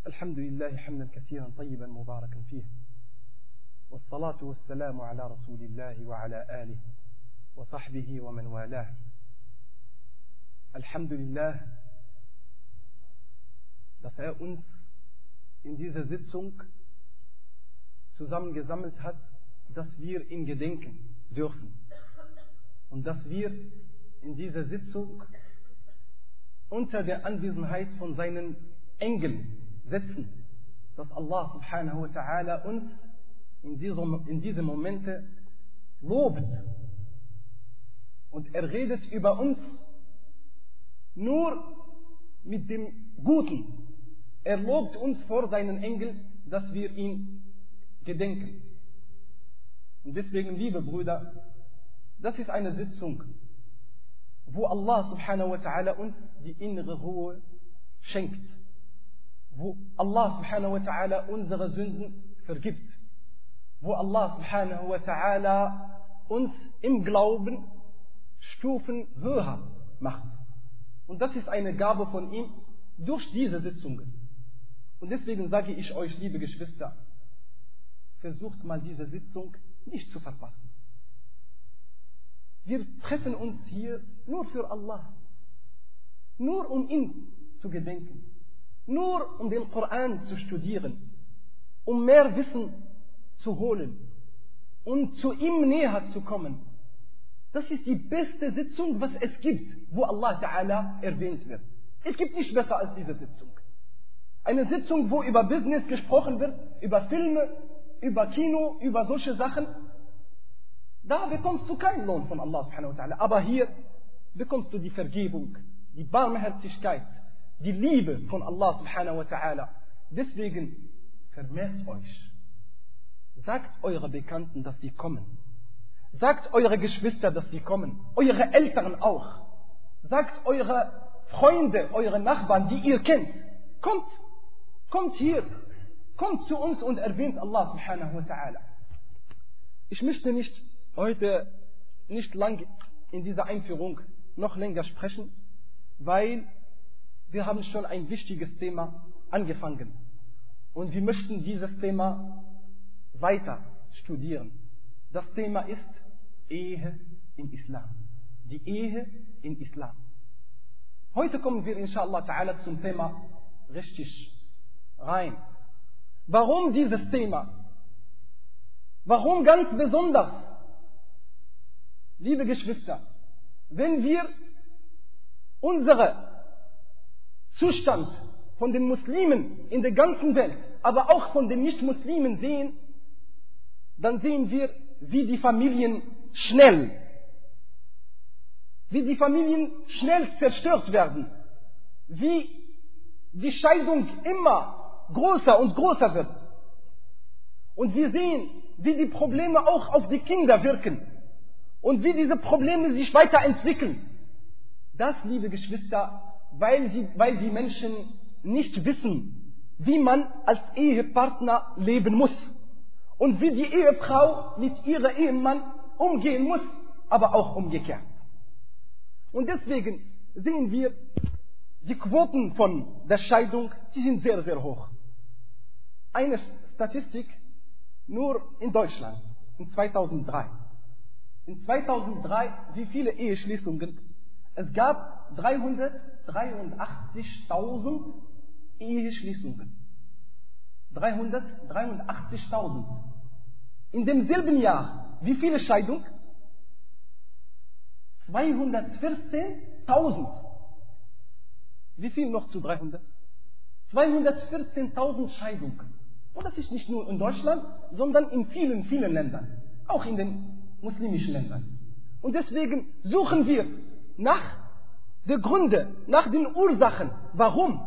الحمد لله حمدا كثيرا طيبا مباركا فيه والصلاة والسلام على رسول الله وعلى آله وصحبه ومن والاه. Alhamdulillah, dass uns in dieser Sitzung zusammengesammelt hat, dass wir ihn gedenken dürfen und dass wir in dieser Sitzung unter der Anwesenheit von seinen Engeln sitzen, dass Allah subhanahu wa ta'ala uns in diese Momente lobt und er redet über uns nur mit dem Guten. Er lobt uns vor seinen Engeln, dass wir ihn gedenken. Und deswegen, liebe Brüder, das ist eine Sitzung, wo Allah subhanahu wa ta'ala uns die innere Ruhe schenkt, wo Allah subhanahu wa ta'ala unsere Sünden vergibt, wo Allah subhanahu wa ta'ala uns im Glauben Stufen höher macht. Und das ist eine Gabe von ihm durch diese Sitzungen. Und deswegen sage ich euch, liebe Geschwister, versucht mal diese Sitzung nicht zu verpassen. Wir treffen uns hier nur für Allah, nur um ihn zu gedenken, nur um den Koran zu studieren, um mehr Wissen zu holen und zu ihm näher zu kommen. Das ist die beste Sitzung, was es gibt, wo Allah Ta'ala erwähnt wird. Es gibt nicht besser als diese Sitzung. Eine Sitzung, wo über Business gesprochen wird, über Filme, über Kino, über solche Sachen. Da bekommst du keinen Lohn von Allah Subhanahu wa Ta'ala. Aber hier bekommst du die Vergebung, die Barmherzigkeit, die Liebe von Allah Subhanahu wa Ta'ala. Deswegen vermehrt euch. Sagt eure Bekannten, dass sie kommen. Sagt eure Geschwister, dass sie kommen. Eure Eltern auch. Sagt eure Freunde, eure Nachbarn, die ihr kennt. Kommt hier. Kommt zu uns und erwähnt Allah subhanahu wa ta'ala. Ich möchte heute nicht lang in dieser Einführung noch länger sprechen, weil wir haben schon ein wichtiges Thema angefangen. Und wir möchten dieses Thema weiter studieren. Das Thema ist Ehe im Islam. Die Ehe im Islam. Heute kommen wir inshallah ta'ala zum Thema richtig rein. Warum dieses Thema? Warum ganz besonders? Liebe Geschwister, wenn wir unseren Zustand von den Muslimen in der ganzen Welt, aber auch von den Nicht-Muslimen sehen, dann sehen wir, wie die Familien schnell zerstört werden, wie die Scheidung immer größer und größer wird. Und wir sehen, wie die Probleme auch auf die Kinder wirken und wie diese Probleme sich weiterentwickeln. Das, liebe Geschwister, weil die Menschen nicht wissen, wie man als Ehepartner leben muss. Und wie die Ehefrau mit ihrem Ehemann umgehen muss, aber auch umgekehrt. Und deswegen sehen wir, die Quoten von der Scheidung, die sind sehr, sehr hoch. Eine Statistik nur in Deutschland, in 2003. In 2003, wie viele Eheschließungen? Es gab 383.000 Eheschließungen. 383.000. In demselben Jahr, wie viele Scheidungen? 214.000. Wie viel noch zu 300? 214.000 Scheidungen. Und das ist nicht nur in Deutschland, sondern in vielen, vielen Ländern. Auch in den muslimischen Ländern. Und deswegen suchen wir nach den Gründen, nach den Ursachen. Warum?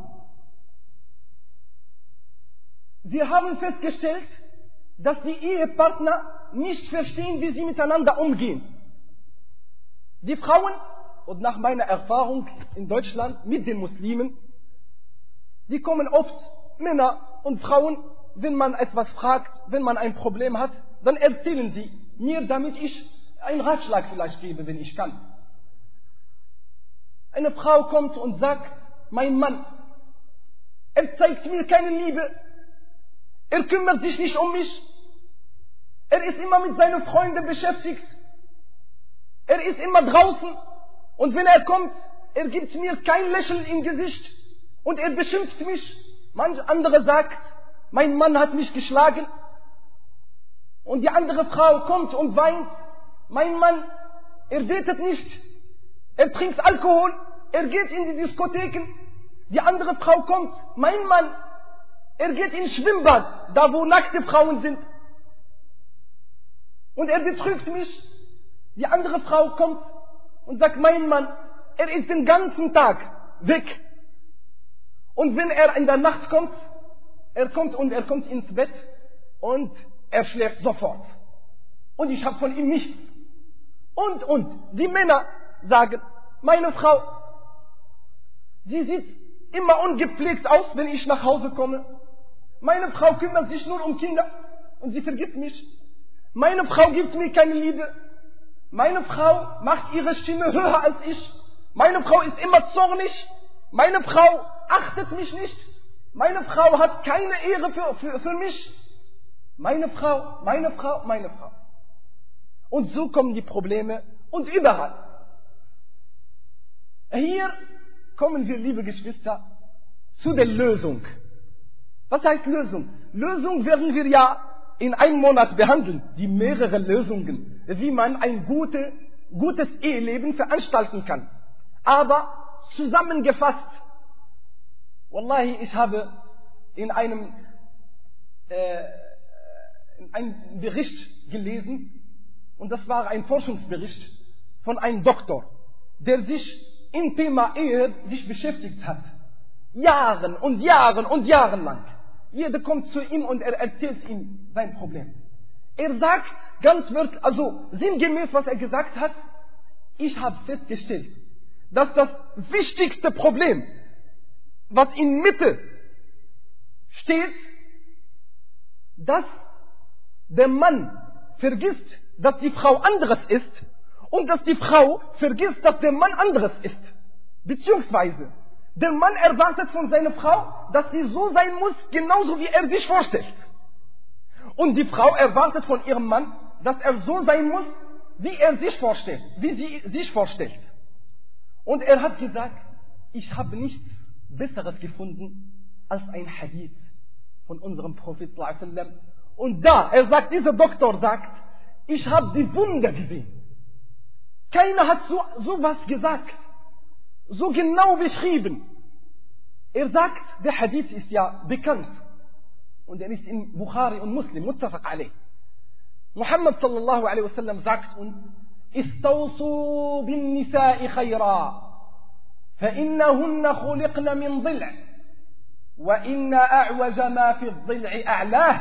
Wir haben festgestellt, dass die Ehepartner nicht verstehen, wie sie miteinander umgehen. Die Frauen, und nach meiner Erfahrung in Deutschland mit den Muslimen, die kommen oft, Männer und Frauen, wenn man etwas fragt, wenn man ein Problem hat, dann erzählen sie mir, damit ich einen Ratschlag vielleicht gebe, wenn ich kann. Eine Frau kommt und sagt, mein Mann, Er zeigt mir keine Liebe. Er kümmert sich nicht um mich. Er ist immer mit seinen Freunden beschäftigt. Er ist immer draußen. Und wenn er kommt, er gibt mir kein Lächeln im Gesicht. Und er beschimpft mich. Manch andere sagt, mein Mann hat mich geschlagen. Und die andere Frau kommt und weint. Mein Mann, er betet nicht. Er trinkt Alkohol. Er geht in die Diskotheken. Die andere Frau kommt. Mein Mann, er geht ins Schwimmbad, da wo nackte Frauen sind. Und er betrügt mich. Die andere Frau kommt und sagt, mein Mann, er ist den ganzen Tag weg. Und wenn er in der Nacht kommt, er kommt ins Bett und er schläft sofort. Und ich habe von ihm nichts. Und die Männer sagen, meine Frau, sie sieht immer ungepflegt aus, wenn ich nach Hause komme. Meine Frau kümmert sich nur um Kinder und sie vergisst mich. Meine Frau gibt mir keine Liebe. Meine Frau macht ihre Stimme höher als ich. Meine Frau ist immer zornig. Meine Frau achtet mich nicht. Meine Frau hat keine Ehre für mich. Meine Frau. Und so kommen die Probleme und überall. Hier kommen wir, liebe Geschwister, zu der Lösung. Was heißt Lösung? Lösung werden wir ja in einem Monat behandeln. Die mehrere Lösungen, wie man ein gutes Eheleben veranstalten kann. Aber zusammengefasst, Wallahi, ich habe in einem Bericht gelesen, und das war ein Forschungsbericht von einem Doktor, der sich im Thema Ehe beschäftigt hat. Jahren lang. Jeder kommt zu ihm und er erzählt ihm sein Problem. Er sagt ganz wörtlich, also sinngemäß, was er gesagt hat, ich habe festgestellt, dass das wichtigste Problem, was in Mitte steht, dass der Mann vergisst, dass die Frau anderes ist und dass die Frau vergisst, dass der Mann anderes ist. Beziehungsweise, der Mann erwartet von seiner Frau, dass sie so sein muss, genauso wie er sich vorstellt. Und die Frau erwartet von ihrem Mann, dass er so sein muss, wie er sich vorstellt, wie sie sich vorstellt. Und er hat gesagt, ich habe nichts Besseres gefunden als ein Hadith von unserem Prophet sallallahu alaihi wasallam. Und dieser Doktor sagt, ich habe die Wunder gesehen. Keiner hat so was gesagt, so genau beschrieben. Er sagt, der Hadith ist ja bekannt. Und er ist in Bukhari und Muslim, muttafaq alayh. Muhammad sallallahu alaihi wasallam sagt uns, istawsu bin nisa'i khayra, فإنهن خلقن من ضلع وإن أعوج ما في الضلع أعلاه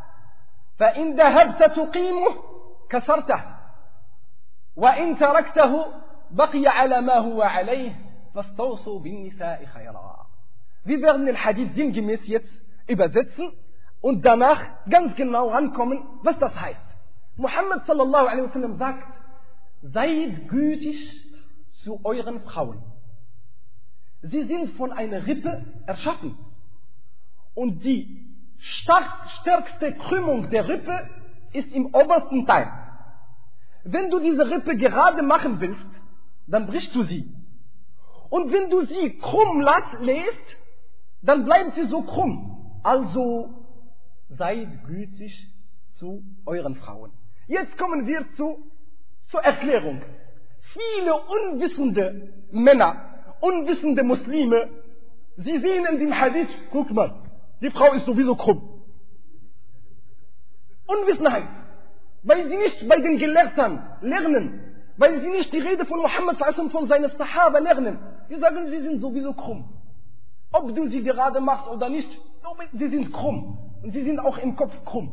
فإن ذهبت تقيمه كسرته وإن تركته بقي على ما هو عليه فاستوصوا بالنساء خيرا. Wir werden den Hadith sinngemäß jetzt übersetzen und danach ganz genau rankommen, was das heißt. Muhammad sallallahu alaihi wasallam sagt, seid gütig zu euren Frauen. Sie sind von einer Rippe erschaffen. Und die stärkste Krümmung der Rippe ist im obersten Teil. Wenn du diese Rippe gerade machen willst, dann brichst du sie. Und wenn du sie krumm lässt, dann bleibt sie so krumm. Also seid gütig zu euren Frauen. Jetzt kommen wir zur Erklärung. Viele unwissende Männer, unwissende Muslime, sie sehen in dem Hadith, guck mal, die Frau ist sowieso krumm. Unwissenheit, weil sie nicht bei den Gelehrten lernen, weil sie nicht die Rede von Muhammad von seinen Sahaba lernen. Die sagen, sie sind sowieso krumm. Ob du sie gerade machst oder nicht, sie sind krumm. Und sie sind auch im Kopf krumm.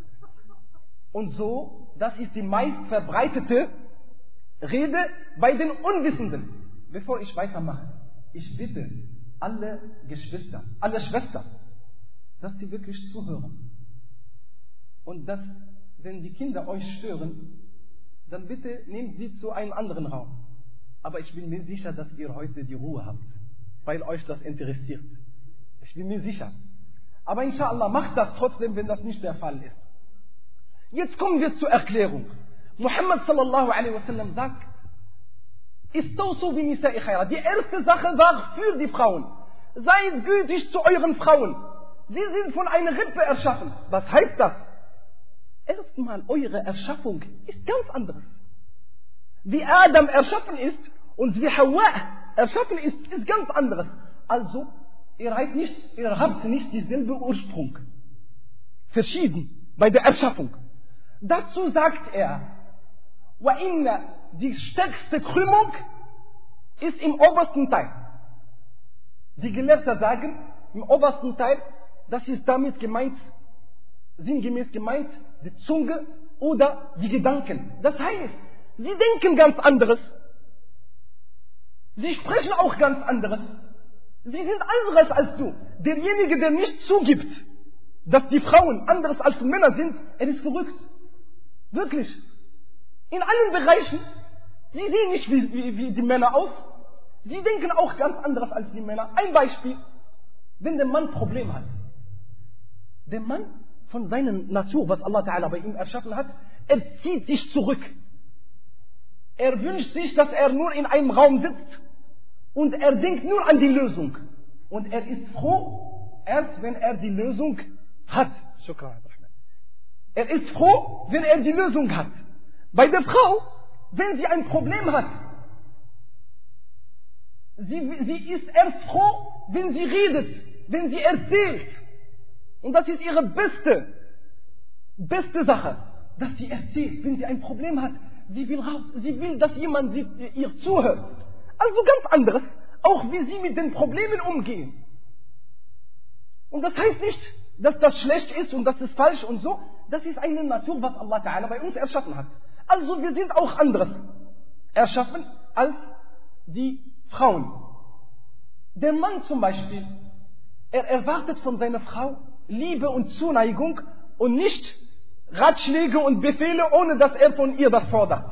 Und so, das ist die meist verbreitete Rede bei den Unwissenden. Bevor ich weitermache, ich bitte alle Geschwister, alle Schwestern, dass sie wirklich zuhören. Und dass, wenn die Kinder euch stören, dann bitte nehmt sie zu einem anderen Raum. Aber ich bin mir sicher, dass ihr heute die Ruhe habt, weil euch das interessiert. Ich bin mir sicher. Aber inshallah macht das trotzdem, wenn das nicht der Fall ist. Jetzt kommen wir zur Erklärung. Muhammad sallallahu alaihi wasallam sagt, Istawsu bi nisa'i khaira. Die erste Sache war für die Frauen. Seid gütig zu euren Frauen. Sie sind von einer Rippe erschaffen. Was heißt das? Erstmal, eure Erschaffung ist ganz anderes. Wie Adam erschaffen ist und wie Hawa erschaffen ist ganz anderes. Also, ihr habt nicht dieselbe Ursprung. Verschieden bei der Erschaffung. Dazu sagt er, die stärkste Krümmung ist im obersten Teil. Die Gelehrten sagen, im obersten Teil, das ist damit gemeint, sinngemäß gemeint, die Zunge oder die Gedanken. Das heißt, sie denken ganz anderes. Sie sprechen auch ganz anderes. Sie sind anderes als du. Derjenige, der nicht zugibt, dass die Frauen anderes als die Männer sind, er ist verrückt. Wirklich. In allen Bereichen. Sie sehen nicht wie die Männer aus. Sie denken auch ganz anderes als die Männer. Ein Beispiel. Wenn der Mann Probleme hat. Der Mann von seiner Natur, was Allah Ta'ala bei ihm erschaffen hat, er zieht sich zurück. Er wünscht sich, dass er nur in einem Raum sitzt und er denkt nur an die Lösung. Und er ist froh, erst wenn er die Lösung hat. Er ist froh, wenn er die Lösung hat. Bei der Frau, wenn sie ein Problem hat, sie ist erst froh, wenn sie redet, wenn sie erzählt. Und das ist ihre beste Sache, dass sie erzählt, wenn sie ein Problem hat. Sie will raus, sie will, dass jemand ihr zuhört. Also ganz anderes, auch wie sie mit den Problemen umgehen. Und das heißt nicht, dass das schlecht ist und das ist falsch und so. Das ist eine Natur, was Allah Ta'ala bei uns erschaffen hat. Also wir sind auch anderes erschaffen als die Frauen. Der Mann zum Beispiel, er erwartet von seiner Frau Liebe und Zuneigung und nicht Ratschläge und Befehle, ohne dass er von ihr das fordert.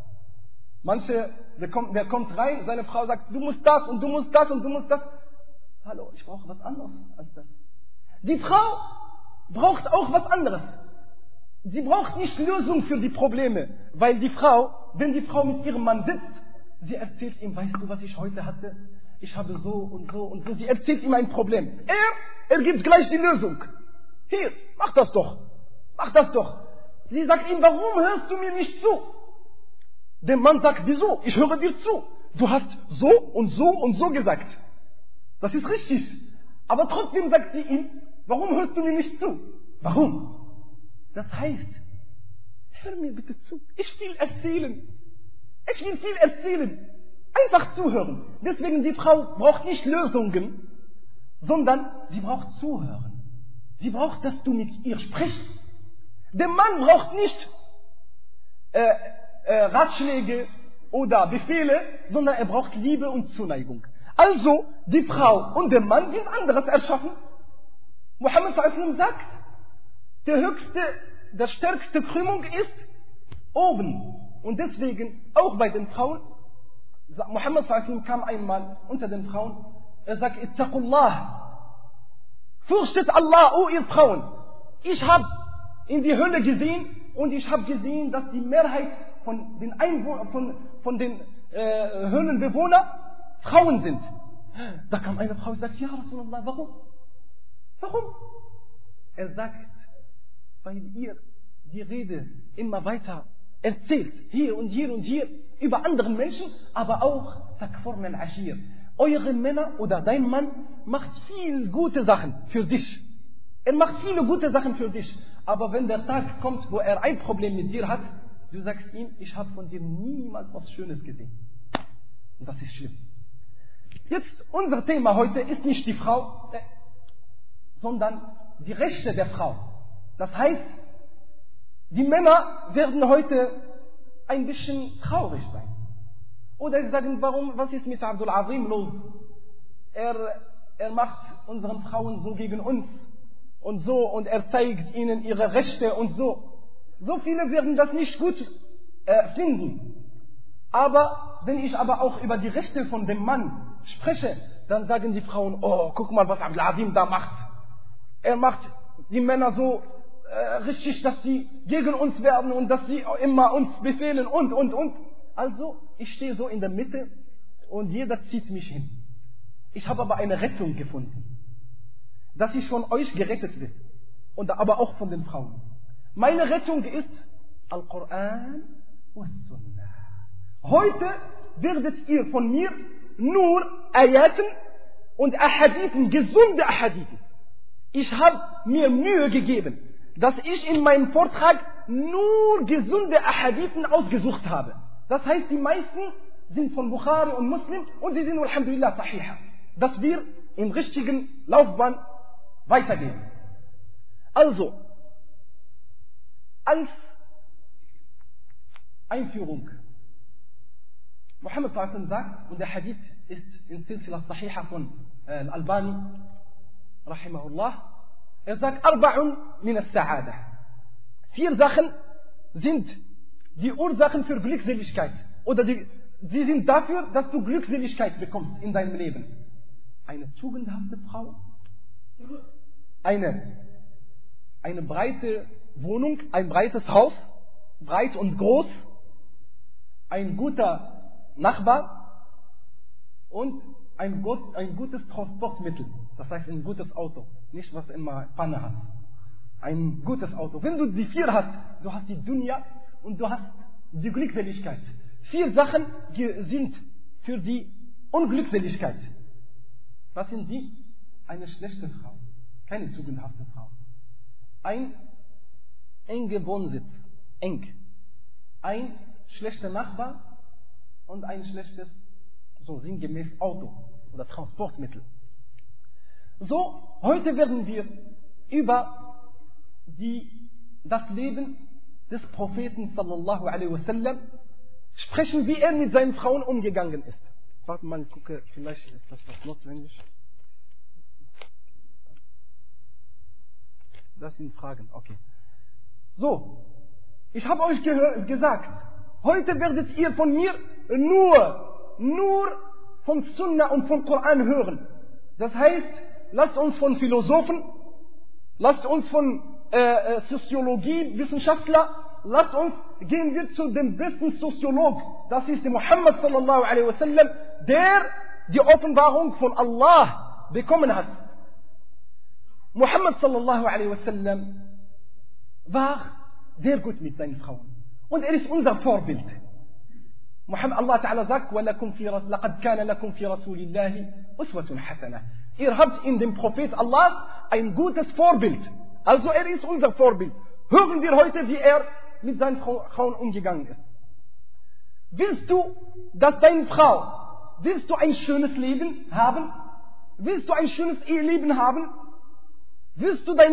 Der kommt rein, seine Frau sagt, du musst das und du musst das und du musst das. Hallo, ich brauche was anderes als das. Die Frau braucht auch was anderes. Sie braucht nicht Lösung für die Probleme, weil die Frau, wenn die Frau mit ihrem Mann sitzt, sie erzählt ihm, weißt du, was ich heute hatte? Ich habe so und so und so. Sie erzählt ihm ein Problem. Er gibt gleich die Lösung. Hier, mach das doch. Mach das doch. Sie sagt ihm, warum hörst du mir nicht zu? Der Mann sagt, wieso? Ich höre dir zu. Du hast so und so und so gesagt. Das ist richtig. Aber trotzdem sagt sie ihm, warum hörst du mir nicht zu? Warum? Das heißt, hör mir bitte zu. Ich will erzählen. Ich will viel erzählen. Einfach zuhören. Deswegen die Frau braucht nicht Lösungen, sondern sie braucht Zuhören. Sie braucht, dass du mit ihr sprichst. Der Mann braucht nicht Ratschläge oder Befehle, sondern er braucht Liebe und Zuneigung. Also, die Frau und der Mann sind anderes erschaffen. Muhammad s.a.w. sagt, der stärkste Krümmung ist oben. Und deswegen, auch bei den Frauen, Muhammad s.a.w. kam einmal unter den Frauen, er sagt, Ittaqullah, fürchtet Allah, o ihr Frauen. Ich habe in die Hölle gesehen und ich habe gesehen, dass die Mehrheit von den Höhlenbewohnern Frauen sind. Da kam eine Frau und sagt, ja Rasulullah, warum? Warum? Er sagt, weil ihr die Rede immer weiter erzählt, hier und hier und hier, über anderen Menschen, aber auch Takfurn al-Ashir. Eure Männer oder dein Mann macht viel gute Sachen für dich. Er macht viele gute Sachen für dich. Aber wenn der Tag kommt, wo er ein Problem mit dir hat, du sagst ihm, ich habe von dir niemals was Schönes gesehen. Und das ist schlimm. Jetzt, unser Thema heute ist nicht die Frau, sondern die Rechte der Frau. Das heißt, die Männer werden heute ein bisschen traurig sein. Oder sie sagen, warum, was ist mit Abdul Azim los? Er macht unseren Frauen so gegen uns und so und er zeigt ihnen ihre Rechte und so. So viele werden das nicht gut finden. Aber wenn ich aber auch über die Rechte von dem Mann spreche, dann sagen die Frauen, oh, guck mal, was Abdul Azim da macht. Er macht die Männer so richtig, dass sie gegen uns werden und dass sie immer uns befehlen und. Also, ich stehe so in der Mitte und jeder zieht mich hin. Ich habe aber eine Rettung gefunden, dass ich von euch gerettet bin, und aber auch von den Frauen. Meine Rettung ist Al-Quran und Sunnah. Heute werdet ihr von mir nur Ayaten und Ahadithen, gesunde Ahadithen. Ich habe mir Mühe gegeben, dass ich in meinem Vortrag nur gesunde Ahadithen ausgesucht habe. Das heißt, die meisten sind von Bukhari und Muslim und sie sind alhamdulillah sahiha. Dass wir in richtigen Laufbahn weitergehen. Also, als Einführung. Muhammad sallallahu alaihi wasallam sagt, und der Hadith ist in Silsila Sahiha von Al-Albani, rahimahullah, er sagt, Arba'un min al-Sa'ada. 4 Sachen sind die Ursachen für Glückseligkeit. Oder sie sind dafür, dass du Glückseligkeit bekommst in deinem Leben. Eine tugendhafte Frau, eine breite Wohnung, ein breites Haus, breit und groß, ein guter Nachbar und ein gutes Transportmittel, das heißt ein gutes Auto, nicht was immer Panne hat. Ein gutes Auto. Wenn du die 4 hast, du hast die Dunya und du hast die Glückseligkeit. 4 Sachen sind für die Unglückseligkeit. Was sind die? Eine schlechte Frau, keine tugendhafte Frau. Ein enger Wohnsitz, eng. Ein schlechter Nachbar und ein schlechtes, so sinngemäß, Auto oder Transportmittel. So, heute werden wir über das Leben des Propheten sallallahu alaihi wasallam sprechen, wie er mit seinen Frauen umgegangen ist. Warte mal, ich gucke, vielleicht ist das was notwendig. Das sind Fragen, okay. So, ich habe euch gesagt, heute werdet ihr von mir nur von Sunna und vom Koran hören. Das heißt, lasst uns von Philosophen, lasst uns von Soziologie, Wissenschaftler, gehen wir zu dem besten Soziolog. Das ist der Muhammad sallallahu alaihi wasallam, der die Offenbarung von Allah bekommen hat. Muhammad sallallahu alaihi wasallam war sehr gut mit seinen Frauen. Und er ist unser Vorbild. Allah Ta'ala sagt, لَقَدْ كَانَ لَكُمْ فِي رَسُولِ اللَّهِ أُسْوَةٌ حَسَنَةٌ. Ihr habt in dem Prophet Allah ein gutes Vorbild. Also er ist unser Vorbild. Hören wir heute, wie er mit seinen Frauen umgegangen ist. Willst du ein schönes Leben haben? Willst du ein schönes Eheleben haben? Willst du dass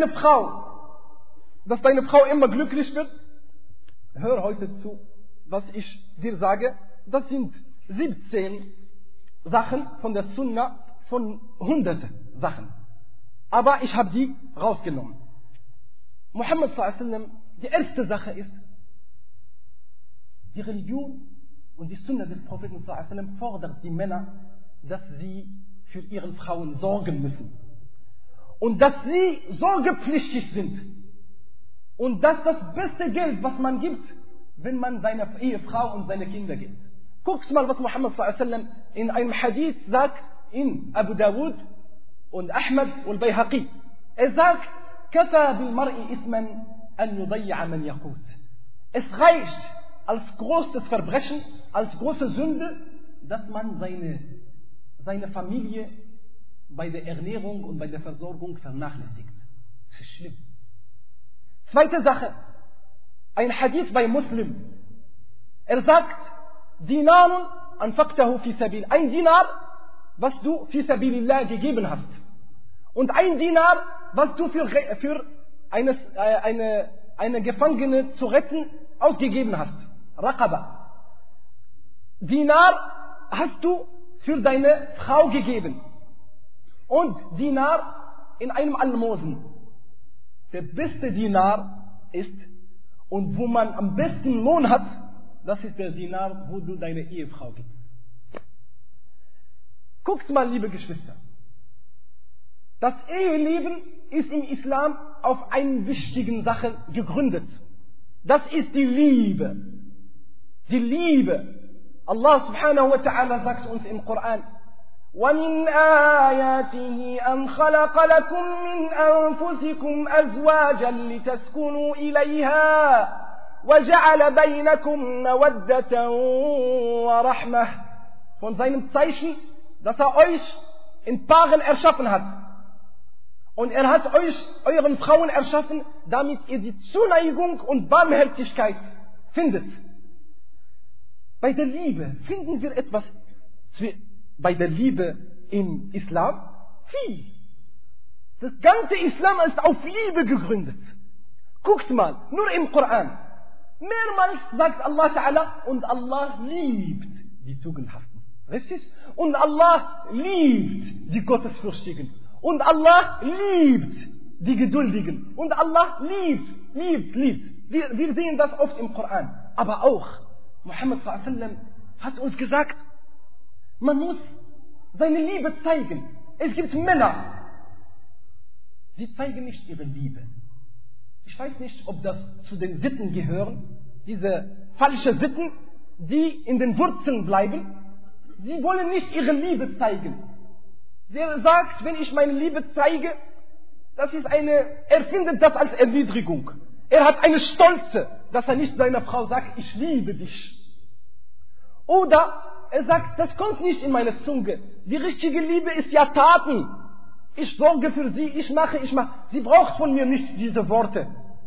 deine Frau immer glücklich wird? Hör heute zu, was ich dir sage. Das sind 17 Sachen von der Sunna, von 100 Sachen. Aber ich habe die rausgenommen. Muhammad sallallahu alaihi wasallam, die erste Sache ist, die Religion und die Sunna des Propheten sallallahu alaihi wasallam fordert die Männer, dass sie für ihre Frauen sorgen müssen. Und dass sie sorgepflichtig sind. Und dass das beste Geld, was man gibt, wenn man seiner Ehefrau und seine Kinder gibt. Guckt mal, was Muhammad sallallahu alaihi wasallam in einem Hadith sagt, in Abu Dawud und Ahmad und Bayhaqi. Er sagt, كَفَى بِالْمَرْءِ إِثْمًا أَنْ يُضَيَّعَ مَنْ يَقُوتُ. Es reicht als großes Verbrechen, als große Sünde, dass man seine Familie bei der Ernährung und bei der Versorgung vernachlässigt. Das ist schlimm. Zweite Sache, ein Hadith bei Muslim. Er sagt, Dinarun anfaqtahu fi sabil. Ein Dinar, was du fi sabilillah gegeben hast. Und ein Dinar, was du für eine Gefangene zu retten ausgegeben hast. Raqaba. Dinar hast du für deine Frau gegeben. Und Dinar in einem Almosen. Der beste Dinar ist, und wo man am besten Lohn hat, das ist der Dinar, wo du deine Ehefrau gibst. Guckt mal, liebe Geschwister. Das Eheleben ist im Islam auf einer wichtigen Sache gegründet. Das ist die Liebe. Die Liebe. Allah subhanahu wa ta'ala sagt uns im Koran: وَمِنْ آيَاتِهِ أَنْ خَلَقَ لَكُمْ مِنْ أَنفُسِكُمْ أَزْوَاجًا لِتَسْكُنُوا إِلَيْهَا وَجَعَلَ بَيْنَكُمْ مَوَدَّةً وَرَحْمَةً. Von seinem Zeichen, dass er euch in Paaren erschaffen hat. Und er hat euch, euren Frauen erschaffen, damit ihr die Zuneigung und Barmherzigkeit findet. Bei der Liebe finden wir etwas bei der Liebe im Islam? Viel. Das ganze Islam ist auf Liebe gegründet. Guckt mal, nur im Koran. Mehrmals sagt Allah Ta'ala, und Allah liebt die Tugendhaften. Richtig? Und Allah liebt die Gottesfürchtigen. Und Allah liebt die Geduldigen. Und Allah liebt. Wir sehen das oft im Koran. Aber auch, Muhammad sallallahu alaihi wasallam hat uns gesagt, man muss seine Liebe zeigen. Es gibt Männer, sie zeigen nicht ihre Liebe. Ich weiß nicht, ob das zu den Sitten gehören, diese falschen Sitten, die in den Wurzeln bleiben. Sie wollen nicht ihre Liebe zeigen. Sie sagt, wenn ich meine Liebe zeige, er findet das als Erniedrigung. Er hat eine Stolze, dass er nicht seiner Frau sagt, ich liebe dich. Oder er sagt, das kommt nicht in meine Zunge. Die richtige Liebe ist ja Taten. Ich sorge für sie, ich mache. Sie braucht von mir nicht diese Worte.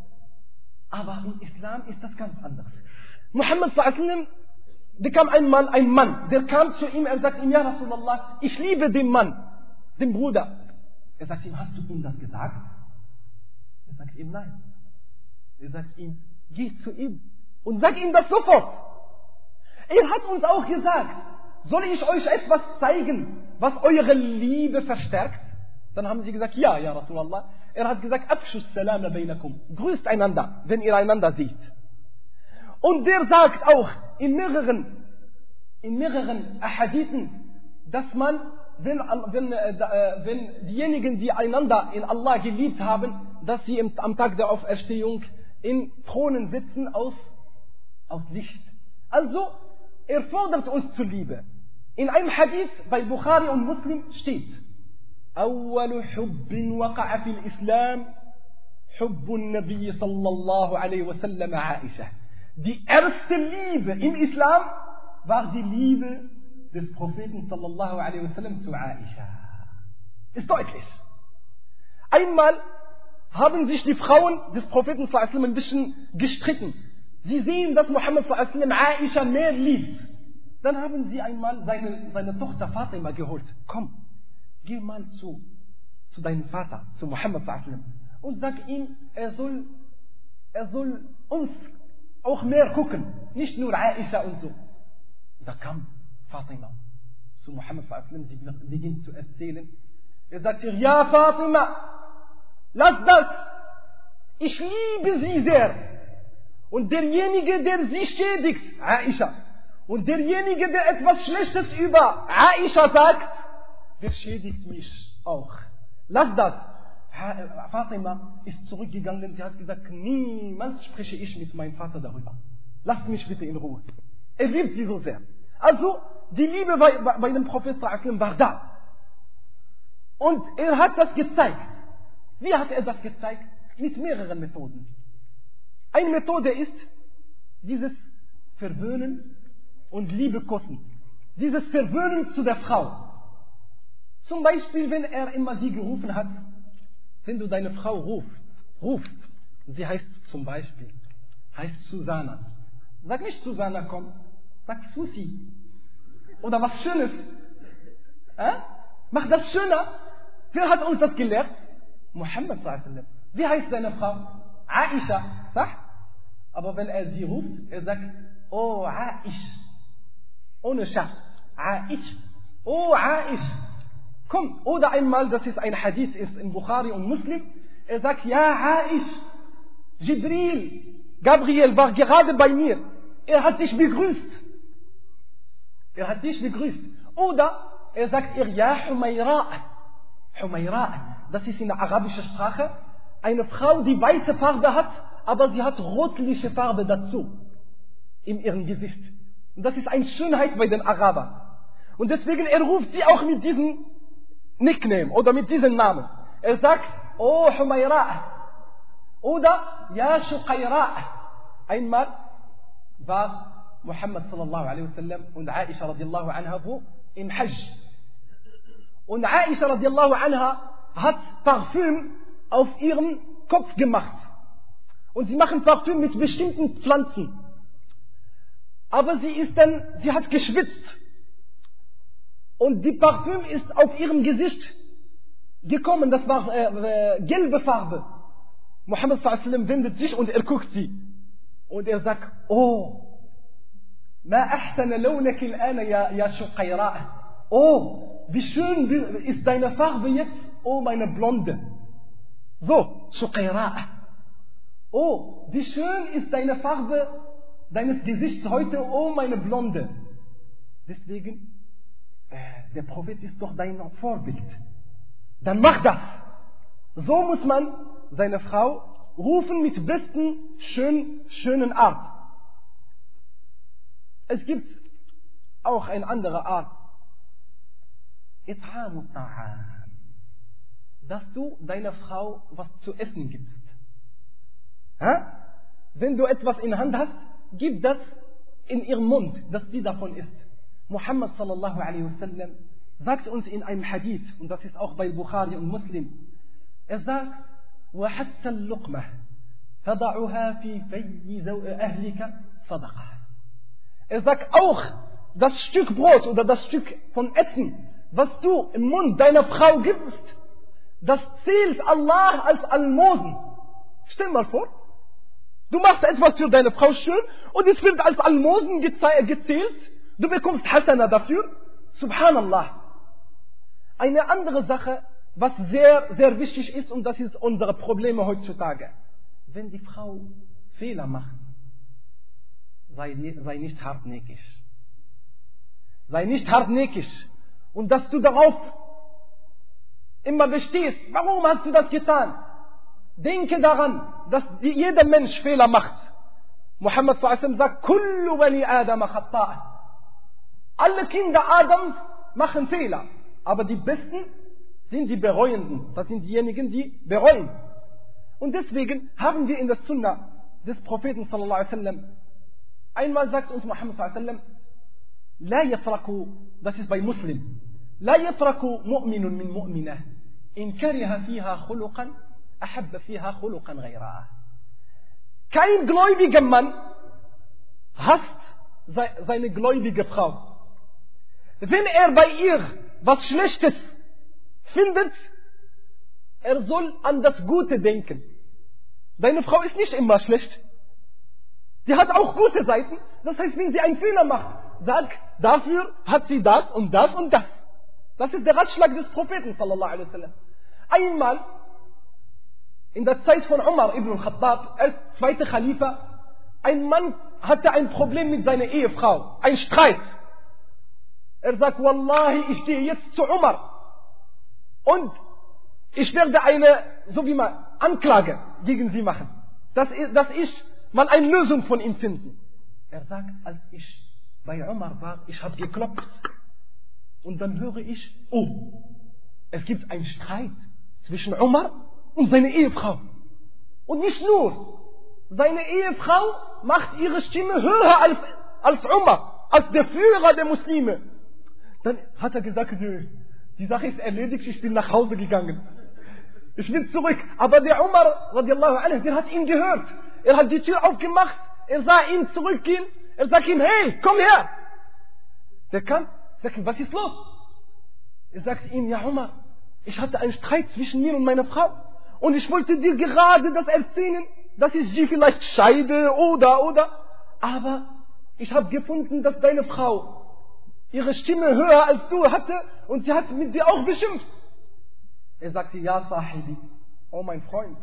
Aber im Islam ist das ganz anders. Muhammad sallallahu alaihi wasallam bekam einmal ein Mann, der kam zu ihm, er sagt ihm, ja Rasulallah, ich liebe den Mann, den Bruder. Er sagt ihm, hast du ihm das gesagt? Er sagt ihm, nein. Er sagt ihm, geh zu ihm und sag ihm das sofort. Er hat uns auch gesagt, soll ich euch etwas zeigen, was eure Liebe verstärkt? Dann haben sie gesagt, ja Rasulallah. Er hat gesagt, Afshus salama bainakum. Grüßt einander, wenn ihr einander seht. Und der sagt auch in mehreren Ahadithen, dass man, wenn diejenigen, die einander in Allah geliebt haben, dass sie am Tag der Auferstehung in Thronen sitzen aus Licht. Also, er fordert uns zur Liebe. In einem Hadith bei Bukhari und Muslim steht: أول حب وقع في الإسلام حب النبي صلى الله عليه وسلم عائشة. Die erste Liebe im Islam war die Liebe des Propheten sallallahu alaihi wasallam zu Aisha. Ist deutlich. Einmal haben sich die Frauen des Propheten sallallahu alaihi wasallam ein bisschen gestritten. Sie sehen, dass Muhammad sallallahu alaihi wasallam Aisha mehr liebt. Dann haben sie einmal seine Tochter Fatima geholt. Komm, geh mal zu deinem Vater, zu Muhammad sallallahu alaihi wasallam, und sag ihm, er soll uns auch mehr gucken, nicht nur Aisha und so. Da kam Fatima zu Muhammad sallallahu alaihi wasallam, sie beginnt zu erzählen. Er sagt ihr, ja Fatima, lass das, ich liebe sie sehr. Und derjenige, der sie schädigt, Aisha, und derjenige, der etwas Schlechtes über Aisha sagt, der schädigt mich auch. Lass das. Fatima ist zurückgegangen, sie hat gesagt, niemals spreche ich mit meinem Vater darüber. Lasst mich bitte in Ruhe. Er liebt sie so sehr. Also, die Liebe bei dem Prophet war da. Und er hat das gezeigt. Wie hat er das gezeigt? Mit mehreren Methoden. Eine Methode ist dieses Verwöhnen und Liebe kosten. Dieses Verwöhnen zu der Frau. Zum Beispiel, wenn er immer sie gerufen hat, wenn du deine Frau rufst, sie heißt zum Beispiel, heißt Susanna. Sag nicht Susanna, komm, sag Susi. Oder was Schönes. Mach das schöner. Wer hat uns das gelehrt? Muhammad sallallahu alaihi wasallam. Wie heißt seine Frau? Aisha. Sag? Aber wenn er sie ruft, er sagt, oh Aish. Ohne Schaf. Aish. Oh Aish. Komm. Oder einmal, das ist ein Hadith, ist in Bukhari und Muslim. Er sagt, ja Aish. Gabriel war gerade bei mir. Er hat dich begrüßt. Oder Er sagt ihr, ja Humayra. Humayra, das ist in der arabischen Sprache eine Frau, die weiße Farbe hat, aber sie hat rotliche Farbe dazu in ihrem Gesicht. Und das ist eine Schönheit bei den Arabern. Und deswegen, er ruft sie auch mit diesem Nickname oder mit diesem Namen. Er sagt, oh Humayra oder ja Shuqayra. Einmal war Muhammad sallallahu alaihi wasallam und Aisha radiallahu anha im Hajj. Und Aisha radiallahu anha hat Parfüm auf ihren Kopf gemacht. Und sie machen Parfüm mit bestimmten Pflanzen. Aber sie hat geschwitzt. Und die Parfüm ist auf ihrem Gesicht gekommen. Das war gelbe Farbe. Muhammad sallallahu alaihi wasallam wendet sich und er guckt sie. Und er sagt, oh, ma ahsana lawnak al-ana ya Shuqayra. Oh, wie schön ist deine Farbe jetzt, oh meine Blonde. So, Shuqayra. Oh, wie schön ist deine Farbe deines Gesichts heute, oh meine Blonde. Deswegen, der Prophet ist doch dein Vorbild. Dann mach das. So muss man seine Frau rufen mit besten, schönen Art. Es gibt auch eine andere Art. It'amu ta'am. Dass du deiner Frau was zu essen gibst. Wenn du etwas in der Hand hast, gib das in ihren Mund, dass sie davon isst. Muhammad sallallahu alaihi wasallam sagt uns in einem Hadith, und das ist auch bei Bukhari und Muslim, er sagt, وَحَتَّى اللُّقْمَةِ فَضَعُهَا فِي فَيِّ أَهْلِكَ صَدَقَةً. Er sagt auch, das Stück Brot oder das Stück von Essen, was du im Mund deiner Frau gibst, das zählt Allah als Almosen. Stell mal vor, du machst etwas für deine Frau schön und es wird als Almosen gezählt. Du bekommst Hasana dafür. Subhanallah. Eine andere Sache, was sehr, sehr wichtig ist, und das ist unsere Probleme heutzutage. Wenn die Frau Fehler macht, sei nicht hartnäckig. Sei nicht hartnäckig. Und dass du darauf immer bestehst. Warum hast du das getan? Denke daran, dass jeder Mensch Fehler macht. Muhammad sallallahu alaihi wasallam sagt, Kullu bani Adam khata'a. Alle Kinder Adams machen Fehler. Aber die Besten sind die Bereuenden. Das sind diejenigen, die bereuen. Und deswegen haben wir in der Sunna des Propheten sallallahu alaihi wasallam, einmal sagt uns Muhammad sallallahu alaihi wasallam, La yafraku, das ist bei Muslim, La yafraku mu'minun min mu'minah, in kariha fiha khuluqan, ahabba fiha khuluqan ghayraha. Kein gläubiger Mann hasst seine gläubige Frau. Wenn er bei ihr was Schlechtes findet, er soll an das Gute denken. Deine Frau ist nicht immer schlecht. Sie hat auch gute Seiten. Das heißt, wenn sie einen Fehler macht, sag, dafür hat sie das und das und das. Das ist der Ratschlag des Propheten sallallahu alaihi wasallam. Einmal in der Zeit von Umar ibn al-Khattab, als zweiter Khalifa, ein Mann hatte ein Problem mit seiner Ehefrau, ein Streit. Er sagt, Wallahi, ich gehe jetzt zu Umar und ich werde eine, so wie man, Anklage gegen sie machen. Dass man eine Lösung von ihm finden. Er sagt, als ich bei Umar war, ich habe geklopft und dann höre ich, oh, es gibt einen Streit zwischen Umar und seiner Ehefrau. Und nicht nur, seine Ehefrau macht ihre Stimme höher als Umar, als der Führer der Muslime. Dann hat er gesagt, nö, die Sache ist erledigt, ich bin nach Hause gegangen. Ich bin zurück. Aber der Umar, radiallahu anhu, der hat ihn gehört. Er hat die Tür aufgemacht, er sah ihn zurückgehen, er sagt ihm, hey, komm her. Der kam, sagt ihm, was ist los? Er sagt ihm, ja Umar, ich hatte einen Streit zwischen mir und meiner Frau und ich wollte dir gerade das erzählen, dass ich sie vielleicht scheide oder. Aber ich habe gefunden, dass deine Frau ihre Stimme höher als du hatte und sie hat mit dir auch beschimpft. Er sagte, ja Sahibi, oh mein Freund,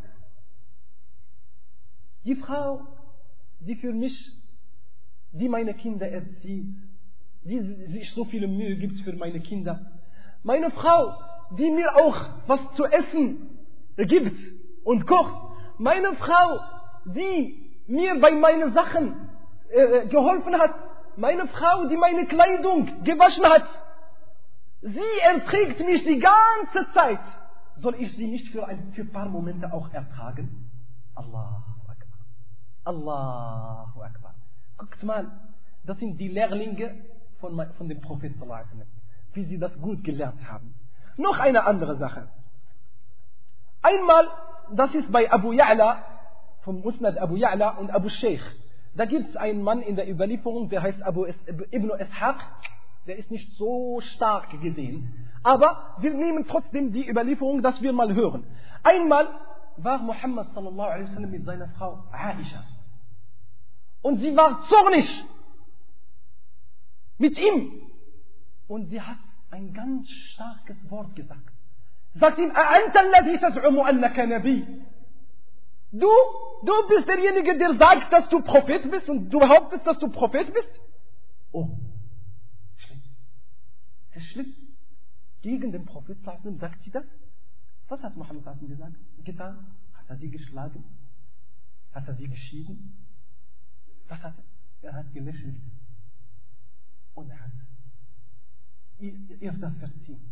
die Frau, die für mich, die meine Kinder erzieht, die sich so viele Mühe gibt für meine Kinder, Meine Frau, die mir auch was zu essen gibt und kocht. Meine Frau, die mir bei meinen Sachen geholfen hat. Meine Frau, die meine Kleidung gewaschen hat. Sie erträgt mich die ganze Zeit. Soll ich sie nicht für ein paar Momente auch ertragen? Allahu Akbar. Allahu Akbar. Guckt mal, das sind die Lehrlinge von dem Prophet sallallahu alaihi wasallam, wie sie das gut gelernt haben. Noch eine andere Sache. Einmal, das ist bei Abu Ya'la, vom Musnad Abu Ya'la und Abu Sheikh. Da gibt es einen Mann in der Überlieferung, der heißt Ibn Ishaq. Der ist nicht so stark gesehen. Aber wir nehmen trotzdem die Überlieferung, dass wir mal hören. Einmal war Muhammad sallallahu alaihi wasallam mit seiner Frau Aisha. Und sie war zornig mit ihm. Und sie hat ein ganz starkes Wort gesagt. Sagt ihm, أَأَنْتَ الَّذِي تَزْعُمُ أَنَّكَ نَبِيٌّ. Du bist derjenige, der sagt, dass du Prophet bist und du behauptest, dass du Prophet bist? Oh, schlimm. Das ist schlimm. Gegen den Prophet sagt sie das? Was hat Muhammad getan? Hat er sie geschlagen? Hat er sie geschieden? Was hat er? Er hat gelächelt. Und er hat ihr das verziehen.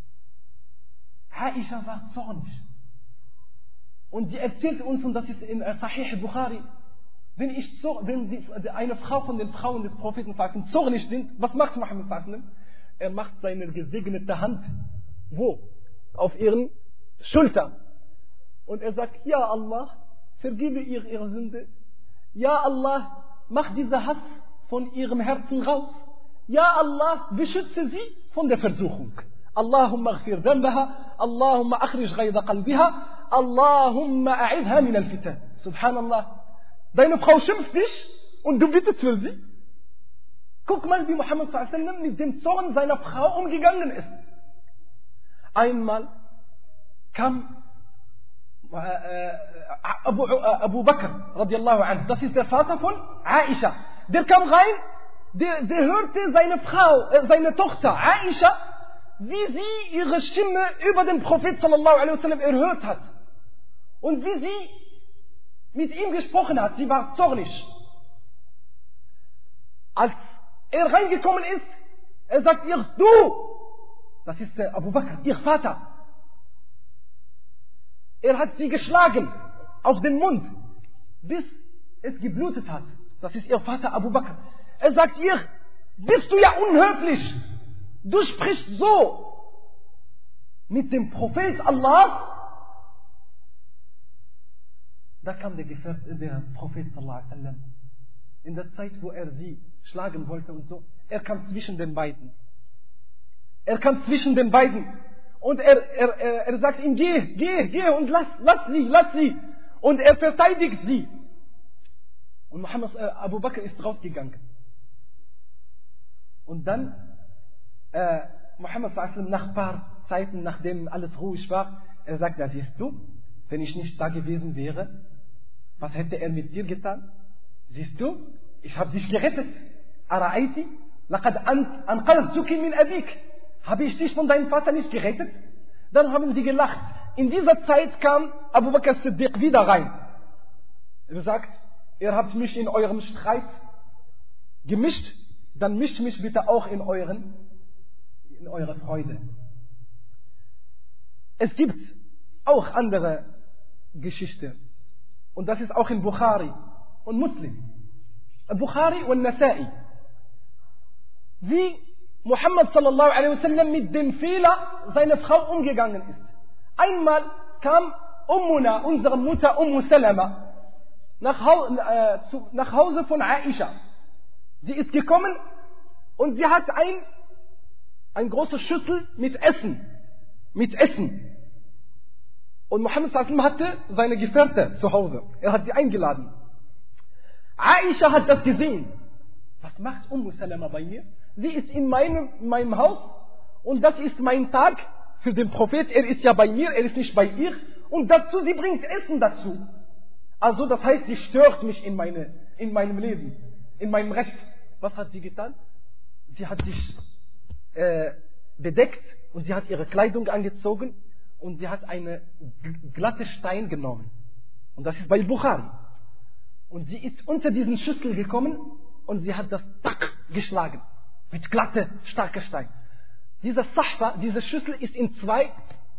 Aisha war zornig. Und sie erzählte uns, und das ist in Sahih Bukhari, wenn eine Frau von den Frauen des Propheten zornig sind, was macht Muhammad sallallahu alaihi wasallam? Er macht seine gesegnete Hand, wo? Auf ihren Schultern. Und er sagt, ja Allah, vergebe ihr ihre Sünde. Ja Allah, mach diese Hass von ihrem Herzen raus. Ja Allah, beschütze sie von der Versuchung. Allahumma aghfir dhanbaha, Allahumma akhrij ghayda qalbiha, Allahumma a'idha min al-fitan. Subhanallah. Deine Frau schimpft dich und du bittest für sie. Guck mal, wie Muhammad sallallahu alaihi wasallam mit dem Zorn seiner Frau umgegangen ist. Einmal kam Abu Bakr radiallahu anhu, das ist der Vater von Aisha. Der kam rein, der hörte seine Frau, seine Tochter Aisha, wie sie ihre Stimme über den Prophet sallallahu alaihi wasallam erhört hat. Und wie sie mit ihm gesprochen hat, sie war zornig. Als er reingekommen ist, er sagt ihr, du, das ist der Abu Bakr, ihr Vater. Er hat sie geschlagen auf den Mund, bis es geblutet hat. Das ist ihr Vater Abu Bakr. Er sagt ihr, bist du ja unhöflich. Du sprichst so mit dem Prophet Allah. Da kam der Prophet sallallahu alaihi wasallam. In der Zeit, wo er sie schlagen wollte und so, er kam zwischen den beiden. Und er sagt ihm, geh und lass sie. Und er verteidigt sie. Und Abu Bakr ist rausgegangen. Und dann, Muhammad sallallahu alaihi wasallam, nach ein paar Zeiten, nachdem alles ruhig war, er sagt, ja, siehst du, wenn ich nicht da gewesen wäre, was hätte er mit dir getan? Siehst du, ich habe dich gerettet. Ara'aiti, laqad anqadhtuki min abik. Habe ich dich von deinem Vater nicht gerettet? Dann haben sie gelacht. In dieser Zeit kam Abu Bakr Siddiq wieder rein. Er sagt, ihr habt mich in eurem Streit gemischt, dann mischt mich bitte auch in eure Freude. Es gibt auch andere Geschichten. Und das ist auch in Bukhari und Muslim. Bukhari und Nasa'i. Wie Muhammad sallallahu alaihi wasallam mit dem Fehler seiner Frau umgegangen ist. Einmal kam Ummuna, unsere Mutter Salama, nach Hause von Aisha. Sie ist gekommen und sie hat ein große Schüssel mit Essen. Und Muhammad sallallahu alaihi wasallam hatte seine Gefährte zu Hause. Er hat sie eingeladen. Aisha hat das gesehen. Was macht Salama bei mir? Sie ist in meinem Haus und das ist mein Tag für den Prophet. Er ist ja bei mir, er ist nicht bei ihr. Und dazu, sie bringt Essen dazu. Also das heißt, sie stört mich in meinem Leben, in meinem Recht. Was hat sie getan? Sie hat sich bedeckt und sie hat ihre Kleidung angezogen und sie hat eine glatte Stein genommen. Und das ist bei Bukhari. Und sie ist unter diesen Schüssel gekommen und sie hat das Tack geschlagen. Mit glatte, starker Stein. Dieser Sahfa, diese Schüssel ist in zwei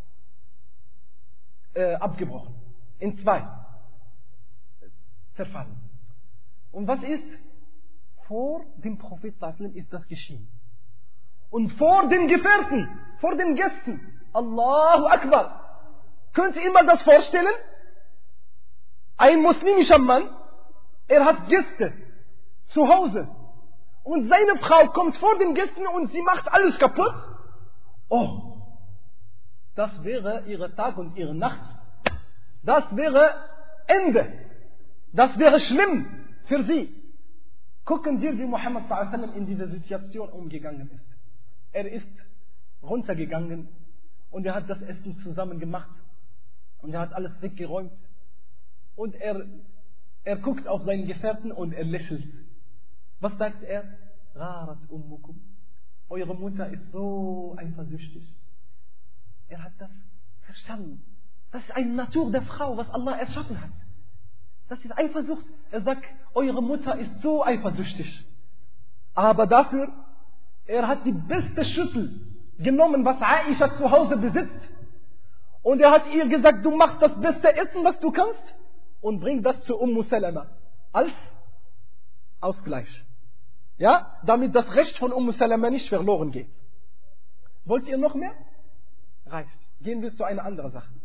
abgebrochen. In zwei zerfallen. Und was ist? Vor dem Prophet sallallahu ist das geschehen. Und vor den Gefährten, vor den Gästen. Allahu Akbar. Könnt ihr mal das vorstellen? Ein muslimischer Mann, er hat Gäste zu Hause. Und seine Frau kommt vor den Gästen und sie macht alles kaputt. Oh, das wäre ihre Tag und ihre Nacht. Das wäre Ende. Das wäre schlimm für sie. Gucken wir, wie Muhammad sallallahu in dieser Situation umgegangen ist. Er ist runtergegangen und er hat das Essen zusammen gemacht. Und er hat alles weggeräumt. Und er guckt auf seinen Gefährten und er lächelt. Was sagt er? Gharat ummukum. Eure Mutter ist so eifersüchtig. Er hat das verstanden. Das ist eine Natur der Frau, was Allah erschaffen hat. Das ist Eifersucht. Er sagt, eure Mutter ist so eifersüchtig. Aber dafür, er hat die beste Schüssel genommen, was Aisha zu Hause besitzt. Und er hat ihr gesagt, du machst das beste Essen, was du kannst. Und bring das zu Salama. Als Ausgleich. Ja, damit das Recht von Salama nicht verloren geht. Wollt ihr noch mehr? Reicht. Gehen wir zu einer anderen Sache.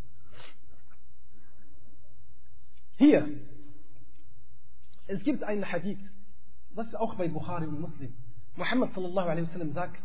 Hier, es gibt einen Hadith, das ist auch bei Bukhari und Muslim. Muhammad sallallahu alaihi wasallam sagt,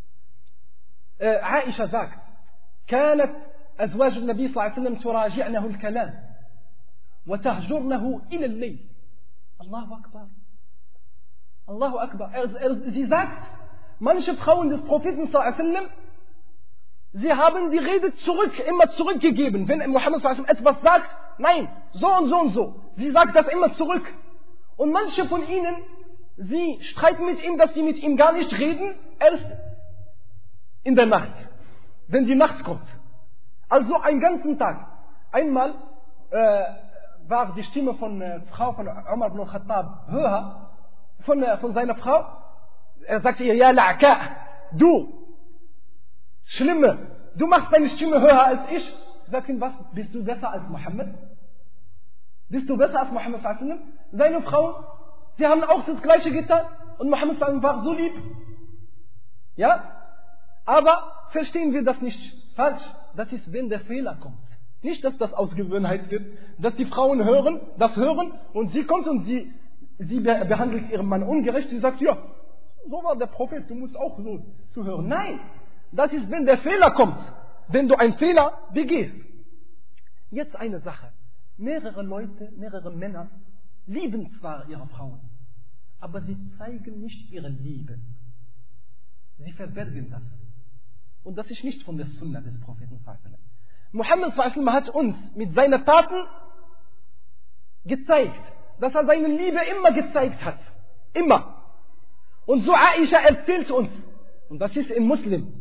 Aisha sagt, كانت أزواج النبي صلى الله عليه وسلم تراجعنه الكلام وتهجرنه إلى الليل. Allahu Akbar. Allahu Akbar. Sie sagt, manche Frauen des Propheten sallallahu alaihi wasallam, sie haben die Rede immer zurückgegeben. Wenn Muhammad sallallahu alaihi wasallam etwas sagt, nein, so und so und so. Sie sagt das immer zurück. Und manche von ihnen, sie streiten mit ihm, dass sie mit ihm gar nicht reden, erst in der Nacht. Wenn die Nacht kommt. Also einen ganzen Tag. Einmal war die Stimme von Frau von Umar ibn Khattab höher von seiner Frau. Er sagte ihr, ja La'ka, du Schlimme, du machst deine Stimme höher als ich. Sie sagt ihm, was, bist du besser als Mohammed? Bist du besser als Mohammed? Seine Frau, sie haben auch das Gleiche getan und Mohammed war so lieb. Ja? Aber verstehen wir das nicht falsch. Das ist, wenn der Fehler kommt. Nicht, dass das aus Gewohnheit wird, dass die Frauen das hören und sie kommt und sie behandelt ihren Mann ungerecht. Sie sagt, ja, so war der Prophet, du musst auch so zuhören. Nein, das ist, wenn der Fehler kommt, wenn du einen Fehler begehst. Jetzt eine Sache. Mehrere Männer lieben zwar ihre Frauen, aber sie zeigen nicht ihre Liebe. Sie verbergen das. Und das ist nicht von der Sunna des Propheten. Muhammad hat uns mit seinen Taten gezeigt, dass er seine Liebe immer gezeigt hat. Immer. Und so Aisha erzählt uns, und das ist im Muslim.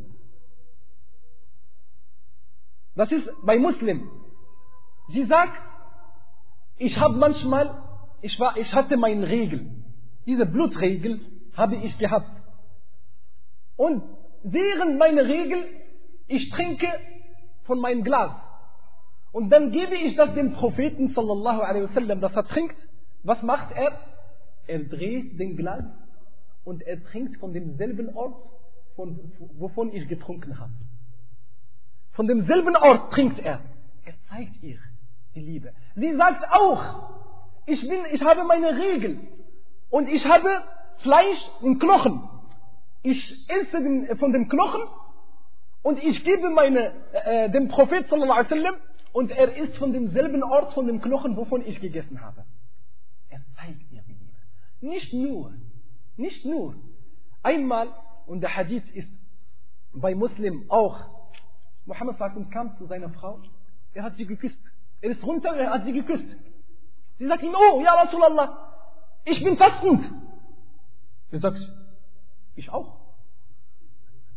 Das ist bei Muslim. Sie sagt, ich hatte meine Regel. Diese Blutregel habe ich gehabt. Und während meiner Regel, ich trinke von meinem Glas. Und dann gebe ich das dem Propheten sallallahu alaihi wasallam, dass er trinkt. Was macht er? Er dreht den Glas und er trinkt von demselben Ort, wovon ich getrunken habe. Von demselben Ort trinkt er. Er zeigt ihr die Liebe. Sie sagt auch, ich habe meine Regel und ich habe Fleisch und Knochen. Ich esse von dem Knochen und ich gebe dem Prophet sallallahu alaihi wasallam und er isst von demselben Ort von dem Knochen, wovon ich gegessen habe. Er zeigt ihr die Liebe. Nicht nur. Einmal, und der Hadith ist bei Muslim auch, Muhammad sallallahu alaihi wasallam kam zu seiner Frau, er hat sie geküsst. Er ist runter, er hat sie geküsst. Sie sagt ihm, oh, ja Rasulallah, ich bin fastend. Er sagt, ich auch.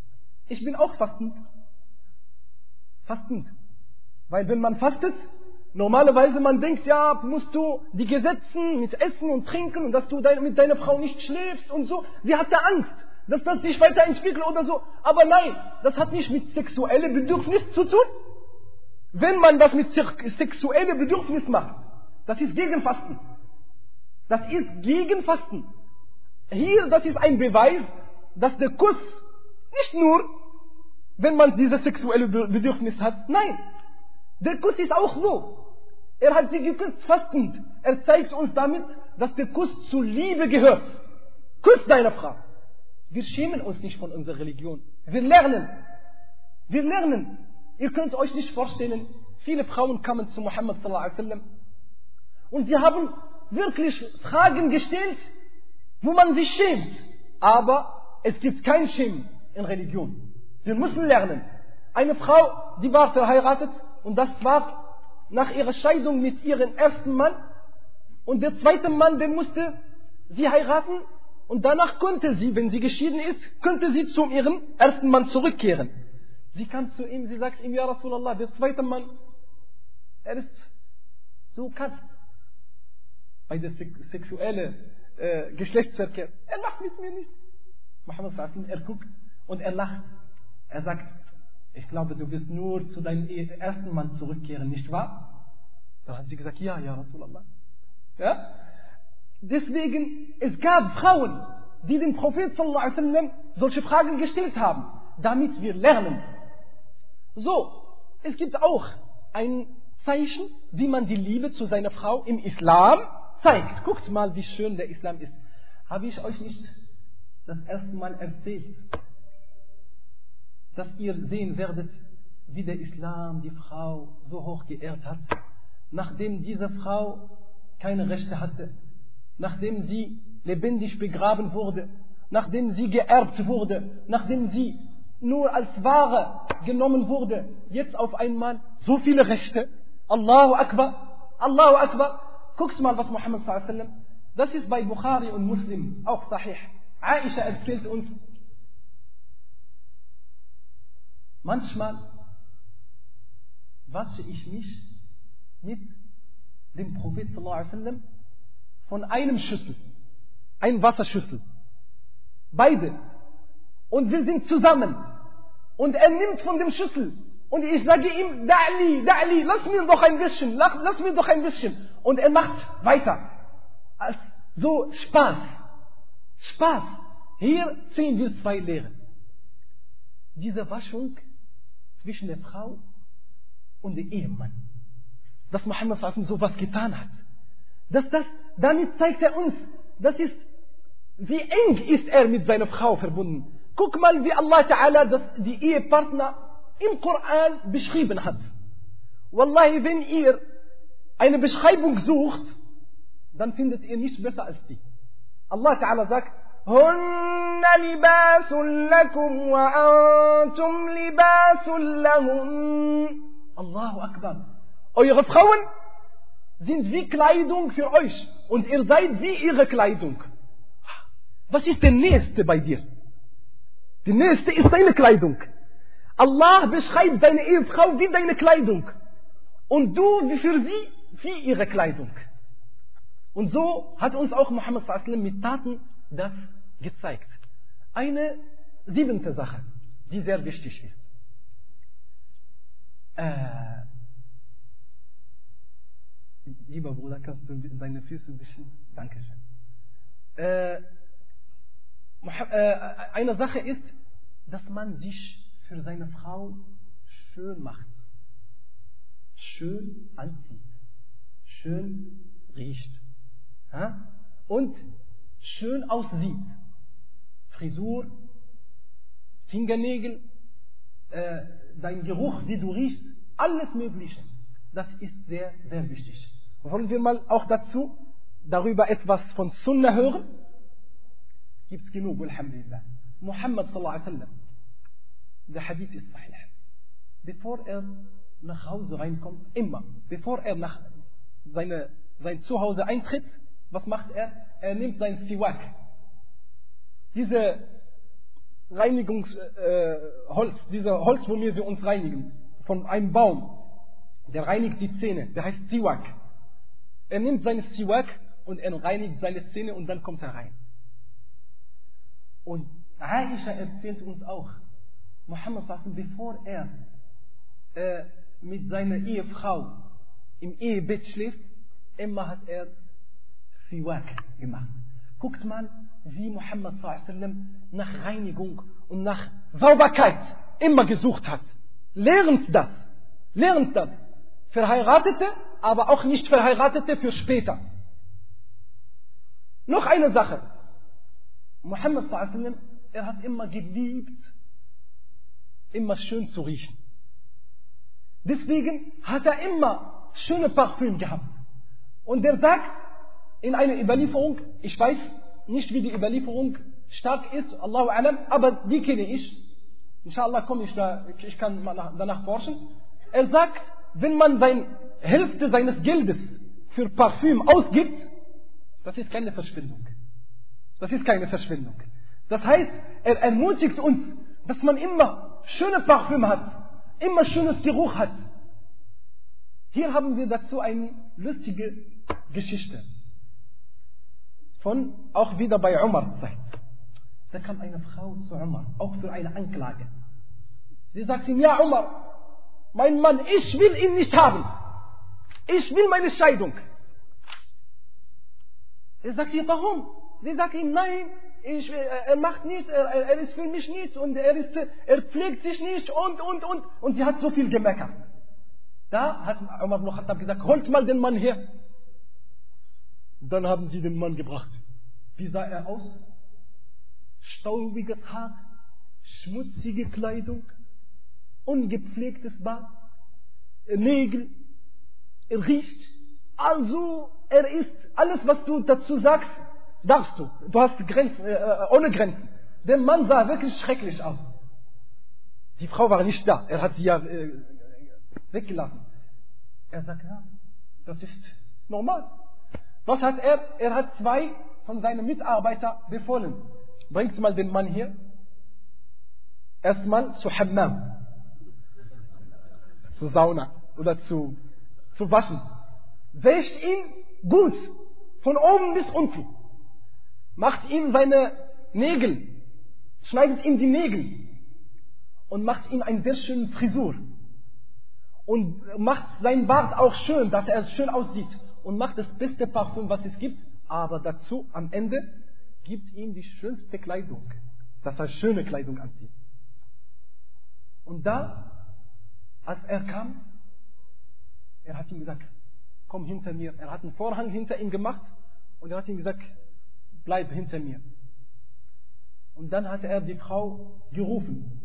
Ich bin auch fastend. Fastend. Weil wenn man fastet, normalerweise man denkt, ja, musst du die Gesetze mit Essen und Trinken und dass du mit deiner Frau nicht schläfst und so. Sie hatte Angst, dass das sich weiterentwickelt oder so. Aber nein, das hat nicht mit sexuellem Bedürfnis zu tun. Wenn man das mit sexuellem Bedürfnis macht, das ist gegen Fasten. Das ist gegen Fasten. Hier, das ist ein Beweis, dass der Kuss nicht nur, wenn man dieses sexuelle Bedürfnis hat, nein, der Kuss ist auch so. Er hat sie geküsst fastend. Er zeigt uns damit, dass der Kuss zur Liebe gehört. Küss deine Frau. Wir schämen uns nicht von unserer Religion. Wir lernen. Wir lernen. Ihr könnt euch nicht vorstellen, viele Frauen kamen zu Muhammad sallallahu alaihi wasallam und sie haben wirklich Fragen gestellt, wo man sich schämt. Aber es gibt kein Schämen in Religion. Wir müssen lernen. Eine Frau, die war verheiratet und das war nach ihrer Scheidung mit ihrem ersten Mann. Und der zweite Mann, der musste sie heiraten. Und danach konnte sie, wenn sie geschieden ist, könnte sie zu ihrem ersten Mann zurückkehren. Sie kam zu ihm, sie sagt ihm, ja Rasulallah, der zweite Mann, er ist so kalt. Bei der sexuellen Geschlechtsverkehr. Er macht mit mir nicht. Muhammad sallallahu er guckt und er lacht. Er sagt, ich glaube, du wirst nur zu deinem ersten Mann zurückkehren, nicht wahr? Da hat sie gesagt, ja, ja, Rasulallah. Ja? Deswegen, es gab Frauen, die dem Prophet sallallahu alaihi wasallam solche Fragen gestellt haben, damit wir lernen. So, es gibt auch ein Zeichen, wie man die Liebe zu seiner Frau im Islam zeigt. Guckt mal, wie schön der Islam ist. Habe ich euch nicht das erste Mal erzählt, dass ihr sehen werdet, wie der Islam die Frau so hoch geehrt hat, nachdem diese Frau keine Rechte hatte, nachdem sie lebendig begraben wurde, nachdem sie geerbt wurde, nachdem sie nur als Ware genommen wurde, jetzt auf einmal so viele Rechte. Allahu Akbar, Allahu Akbar. Guckst mal, was Muhammad sallallahu alaihi wasallam, das ist bei Bukhari und Muslim auch sahih. Aisha erzählt uns, manchmal wasche ich mich mit dem Prophet sallallahu alaihi wasallam von einem Schüssel, ein Wasserschüssel, beide, und wir sind zusammen und er nimmt von dem Schüssel und ich sage ihm, da'li, lass mir doch ein bisschen und er macht weiter, als so Spaß. Hier sehen wir zwei Lehren. Diese Waschung zwischen der Frau und dem Ehemann, dass Muhammad sowas getan hat. Damit zeigt er uns, wie eng ist er mit seiner Frau verbunden. Guck mal, wie Allah Ta'ala die Ehepartner im Koran beschrieben hat. Wallahi, wenn ihr eine Beschreibung sucht, dann findet ihr nichts besser als die. Allah Ta'ala sagt, هن لباس لكم وأنتم لباس لهم. Allahu Akbar. Eure Frauen sind wie Kleidung für euch und ihr seid wie ihre Kleidung. Was ist der Nächste bei dir? Der Nächste ist deine Kleidung. Allah beschreibt deine Ehefrau wie deine Kleidung und du wie für sie wie ihre Kleidung. Und so hat uns auch Muhammad sallallahu alaihi wasallam mit Taten das gezeigt. Eine 7. Sache, die sehr wichtig ist. Lieber Bruder, kannst du deine Füße wischen? Dankeschön. Eine Sache ist, dass man sich für seine Frau schön macht. Schön anzieht. Schön riecht. Und schön aussieht. Frisur, Fingernägel, dein Geruch, wie du riechst, alles Mögliche. Das ist sehr, sehr wichtig. Wollen wir mal auch dazu darüber etwas von Sunnah hören? Gibt's genug, alhamdulillah. Muhammad sallallahu alaihi wasallam, der Hadith ist sahih. Bevor er nach Hause reinkommt, immer, bevor er nach sein Zuhause eintritt, was macht er? Er nimmt sein Siwak. Diese Reinigungsholz, dieser Holz, womit wir uns reinigen, von einem Baum, der reinigt die Zähne, der heißt Siwak. Er nimmt seine Siwak und er reinigt seine Zähne und dann kommt er rein. Und Aisha erzählt uns auch, Muhammad sallallahu, bevor er mit seiner Ehefrau im Ehebett schläft, immer hat er Siwak gemacht. Guckt mal, wie Muhammad sallallahu nach Reinigung und nach Sauberkeit immer gesucht hat. Lernt das. Lernt das. Verheiratete, aber auch nicht Verheiratete für später. Noch eine Sache. Muhammad sallallahu, er hat immer geliebt, immer schön zu riechen. Deswegen hat er immer schöne Parfüm gehabt. Und er sagt in einer Überlieferung, ich weiß nicht, wie die Überlieferung stark ist, Allahu Alam, aber die kenne ich. Inshallah komme ich da, ich kann danach forschen. Er sagt, wenn man Hälfte seines Geldes für Parfüm ausgibt, das ist keine Verschwendung. Das ist keine Verschwendung. Das heißt, er ermutigt uns, dass man immer schöne Parfüm hat, immer schönes Geruch hat. Hier haben wir dazu eine lustige Geschichte. Auch wieder bei Umar Zeit. Da kam eine Frau zu Umar, auch für eine Anklage. Sie sagt ihm, ja Umar, mein Mann, ich will ihn nicht haben. Ich will meine Scheidung. Er sagt ihr, warum? Sie sagt ihm, nein, er macht nichts, er ist für mich nichts und er pflegt sich nicht und sie hat so viel gemeckert. Da hat Umar ibn Khattab gesagt, holt mal den Mann her. Dann haben sie den Mann gebracht. Wie sah er aus? Staubiges Haar, schmutzige Kleidung, ungepflegtes Bart, Nägel, er riecht. Also, er ist alles, was du dazu sagst, darfst du. Du hast Grenzen, ohne Grenzen. Der Mann sah wirklich schrecklich aus. Die Frau war nicht da. Er hat sie ja weggelassen. Er sagt, ja, das ist normal. Was hat er? Er hat 2 von seinen Mitarbeitern befohlen. Bringt mal den Mann hier. Erstmal zu Hammam. Zu Sauna. Oder zu waschen. Wäscht ihn gut. Von oben bis unten. Macht ihm seine Nägel. Schneidet ihm die Nägel. Und macht ihm eine sehr schöne Frisur. Und macht sein Bart auch schön, dass er schön aussieht. Und macht das beste Parfüm, was es gibt. Aber dazu am Ende gibt ihm die schönste Kleidung. Dass er schöne Kleidung anzieht. Und da, als er kam, er hat ihm gesagt, komm hinter mir. Er hat einen Vorhang hinter ihm gemacht. Und er hat ihm gesagt, bleib hinter mir. Und dann hat er die Frau gerufen.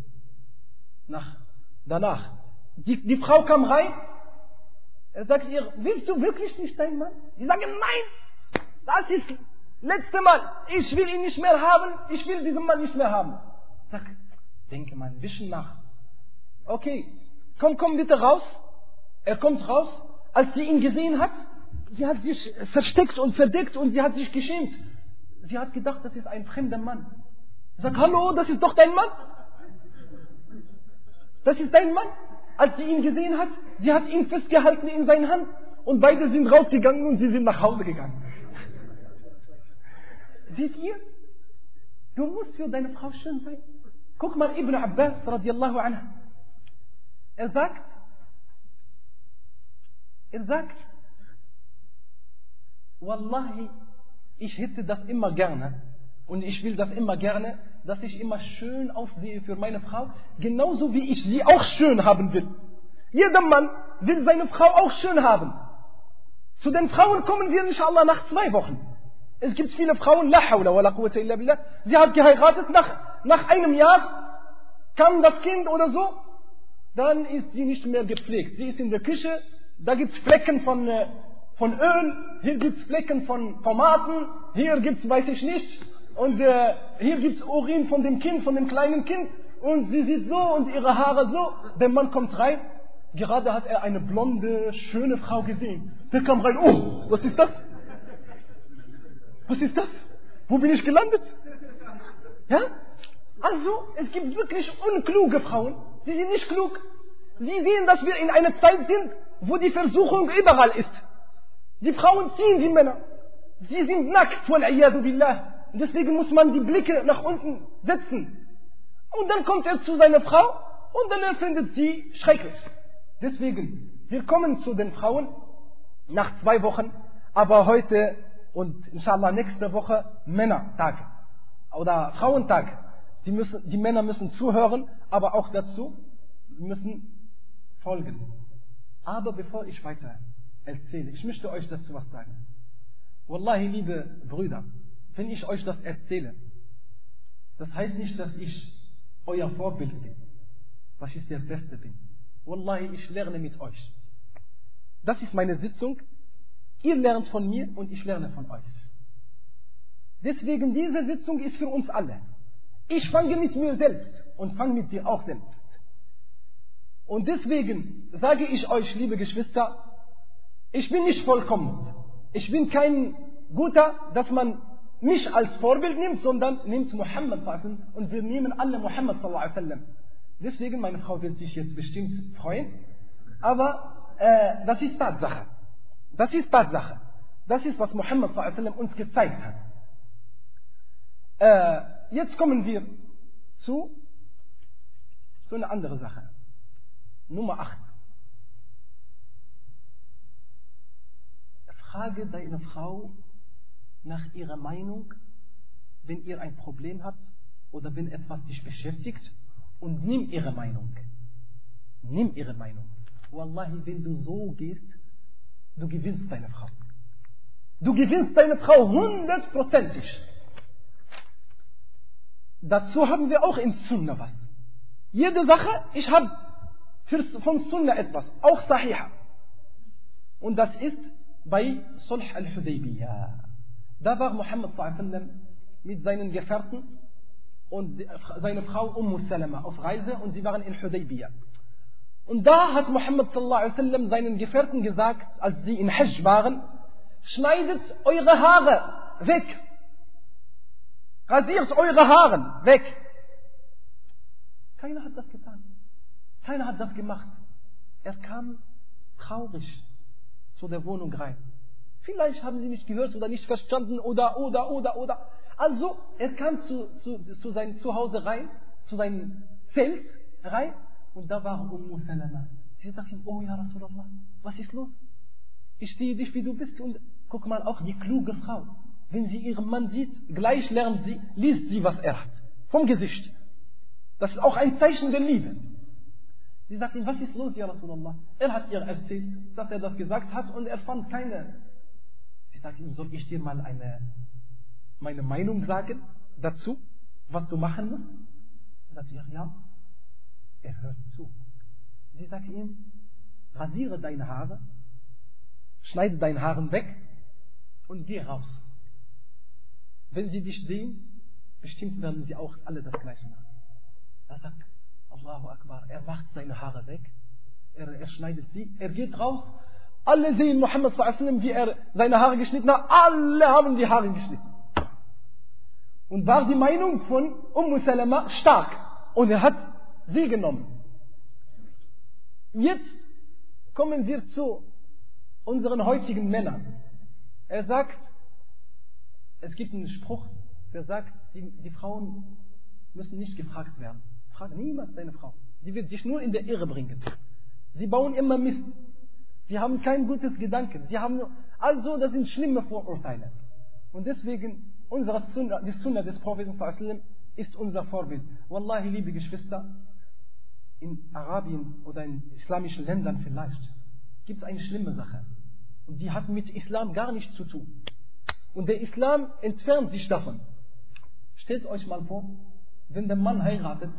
Danach. Die Frau kam rein. Er sagt ihr, willst du wirklich nicht deinen Mann? Sie sagen, nein, das ist das letzte Mal. Ich will ihn nicht mehr haben. Ich will diesen Mann nicht mehr haben. Sag, denke mal ein bisschen nach. Okay, komm bitte raus. Er kommt raus. Als sie ihn gesehen hat, sie hat sich versteckt und verdeckt und sie hat sich geschämt. Sie hat gedacht, das ist ein fremder Mann. Sag, hallo, das ist doch dein Mann. Das ist dein Mann. Als sie ihn gesehen hat, sie hat ihn festgehalten in seiner Hand und beide sind rausgegangen und sie sind nach Hause gegangen. Seht ihr? Du musst für deine Frau schön sein. Guck mal, Ibn Abbas radiallahu anhu. Er sagt, Wallahi, ich hätte das immer gerne und ich will das immer gerne, dass ich immer schön aussehe für meine Frau, genauso wie ich sie auch schön haben will. Jeder Mann will seine Frau auch schön haben. Zu den Frauen kommen wir inshallah nach 2 Wochen. Es gibt viele Frauen, la hawla wa la quwwata illa billah, sie hat geheiratet, nach einem Jahr kam das Kind oder so, dann ist sie nicht mehr gepflegt. Sie ist in der Küche, da gibt es Flecken von Öl, hier gibt es Flecken von Tomaten, hier gibt es weiß ich nicht, und hier gibt es Urin von dem Kind, von dem kleinen Kind, und sie sieht so und ihre Haare so. Der Mann kommt rein, gerade hat er eine blonde, schöne Frau gesehen. Der kam rein, oh, was ist das? Was ist das? Wo bin ich gelandet? Ja? Also, es gibt wirklich unkluge Frauen. Sie sind nicht klug. Sie sehen, dass wir in einer Zeit sind, wo die Versuchung überall ist. Die Frauen ziehen die Männer. Sie sind nackt, wal-iyadu billah. Deswegen muss man die Blicke nach unten setzen. Und dann kommt er zu seiner Frau und dann findet sie schrecklich. Deswegen, wir kommen zu den Frauen nach 2 Wochen, aber heute und inshallah nächste Woche Männertag oder Frauentag. Die Männer müssen zuhören, aber auch dazu müssen folgen. Aber bevor ich weiter erzähle, ich möchte euch dazu was sagen. Wallahi, liebe Brüder, wenn ich euch das erzähle, das heißt nicht, dass ich euer Vorbild bin, dass ich der Beste bin. Wallahi, ich lerne mit euch. Das ist meine Sitzung. Ihr lernt von mir und ich lerne von euch. Deswegen, diese Sitzung ist für uns alle. Ich fange mit mir selbst und fange mit dir auch selbst. Und deswegen sage ich euch, liebe Geschwister, ich bin nicht vollkommen. Ich bin kein Guter, dass man mich als Vorbild nimmt, sondern nimmt Muhammad und wir nehmen alle Muhammad sallallahu alaihi wasallam. Deswegen, meine Frau wird sich jetzt bestimmt freuen, aber das ist Tatsache. Das ist Tatsache. Das ist, was Muhammad sallallahu alaihi wasallam uns gezeigt hat. Jetzt kommen wir zu einer anderen Sache. Nummer 8. Frage deine Frau nach ihrer Meinung, wenn ihr ein Problem habt oder wenn etwas dich beschäftigt, und nimm ihre Meinung. Nimm ihre Meinung. Wallahi, wenn du so gehst, du gewinnst deine Frau. Du gewinnst deine Frau 100%. Dazu haben wir auch in Sunna was. Jede Sache, ich habe von Sunna etwas, auch Sahiha. Und das ist bei Sulh al-Hudaybiyah. Da war Muhammad sallallahu alaihi wasallam mit seinen Gefährten und seine Frau Salama auf Reise und sie waren in Hudaybiyah. Und da hat Muhammad sallallahu alaihi wasallam seinen Gefährten gesagt, als sie in Hajj waren, schneidet eure Haare weg. Rasiert eure Haare weg. Keiner hat das getan. Keiner hat das gemacht. Er kam traurig zu der Wohnung rein. Vielleicht haben sie nicht gehört oder nicht verstanden oder. Also, er kam zu seinem Zuhause rein, zu seinem Zelt rein und da war Salama. Sie sagt ihm, oh ja Rasulallah, was ist los? Ich sehe dich, wie du bist und guck mal, auch die kluge Frau. Wenn sie ihren Mann sieht, gleich liest sie, was er hat. Vom Gesicht. Das ist auch ein Zeichen der Liebe. Sie sagt ihm, was ist los, ja Rasulallah? Er hat ihr erzählt, dass er das gesagt hat und er fand keine. Sie sagt ihm, soll ich dir mal meine Meinung sagen dazu, was du machen musst? Er sagt ihr, ja. Er hört zu. Sie sagt ihm, rasiere deine Haare, schneide deine Haare weg und geh raus. Wenn sie dich sehen, bestimmt werden sie auch alle das Gleiche machen. Er sagt, Allahu Akbar, er macht seine Haare weg, er schneidet sie, er geht raus, alle sehen Muhammad sallallahu alaihi wasallam, wie er seine Haare geschnitten hat, alle haben die Haare geschnitten. Und war die Meinung von Salama stark und er hat sie genommen. Jetzt kommen wir zu unseren heutigen Männern. Er sagt, es gibt einen Spruch, der sagt, die Frauen müssen nicht gefragt werden. Frag niemals deine Frau. Sie wird dich nur in der Irre bringen. Sie bauen immer Mist. Sie haben kein gutes Gedanken. Also, das sind schlimme Vorurteile. Und deswegen, die Sunna des Propheten sallallahu alaihi wasallam ist unser Vorbild. Wallahi, liebe Geschwister, in Arabien oder in islamischen Ländern vielleicht, gibt es eine schlimme Sache. Und die hat mit Islam gar nichts zu tun. Und der Islam entfernt sich davon. Stellt euch mal vor, wenn der Mann heiratet,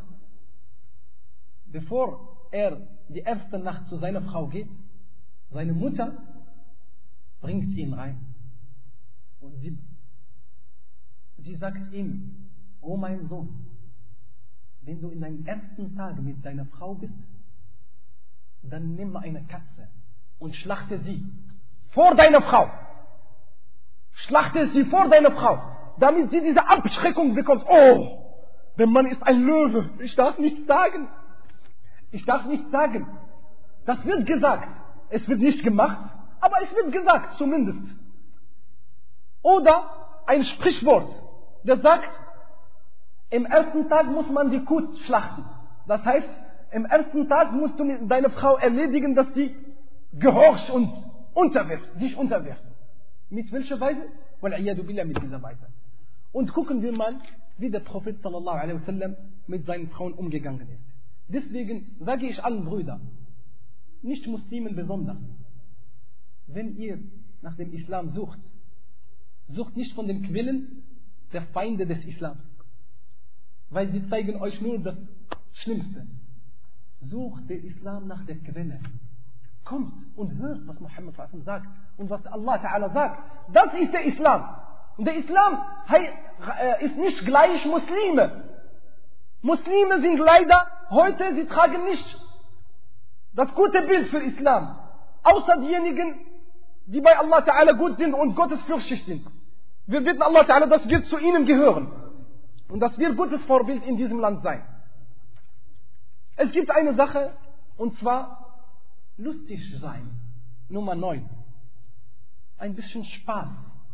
bevor er die erste Nacht zu seiner Frau geht, seine Mutter bringt ihn rein. Und sie sagt ihm, oh mein Sohn, wenn du in deinen ersten Tagen mit deiner Frau bist, dann nimm eine Katze und schlachte sie vor deiner Frau. Schlachte sie vor deiner Frau, damit sie diese Abschreckung bekommt. Oh, Der Mann ist ein Löwe. Ich darf nichts sagen. Ich darf nichts sagen. Das wird gesagt. Es wird nicht gemacht, aber es wird gesagt, zumindest. Oder ein Sprichwort, das sagt, im ersten Tag muss man die Kuh schlachten. Das heißt, im ersten Tag musst du mit deiner Frau erledigen, dass die gehorcht und sich unterwirft. Mit welcher Weise? Wal'iyadu billah, mit dieser Weise. Und gucken wir mal, wie der Prophet sallallahu alaihi wasallam mit seinen Frauen umgegangen ist. Deswegen sage ich allen Brüdern, nicht Muslimen besonders, wenn ihr nach dem Islam sucht, sucht nicht von den Quellen der Feinde des Islams, weil sie zeigen euch nur das Schlimmste. Sucht den Islam nach der Quelle. Kommt und hört, was Muhammad sagt und was Allah Ta'ala sagt. Das ist der Islam. Und der Islam ist nicht gleich Muslime. Muslime sind leider heute, sie tragen nicht das gute Bild für Islam. Außer diejenigen, die bei Allah Ta'ala gut sind und gottesfürchtig sind. Wir bitten Allah Ta'ala, dass wir zu ihnen gehören. Und dass wir gutes Vorbild in diesem Land sein. Es gibt eine Sache, und zwar lustig sein. Nummer 9. Ein bisschen Spaß.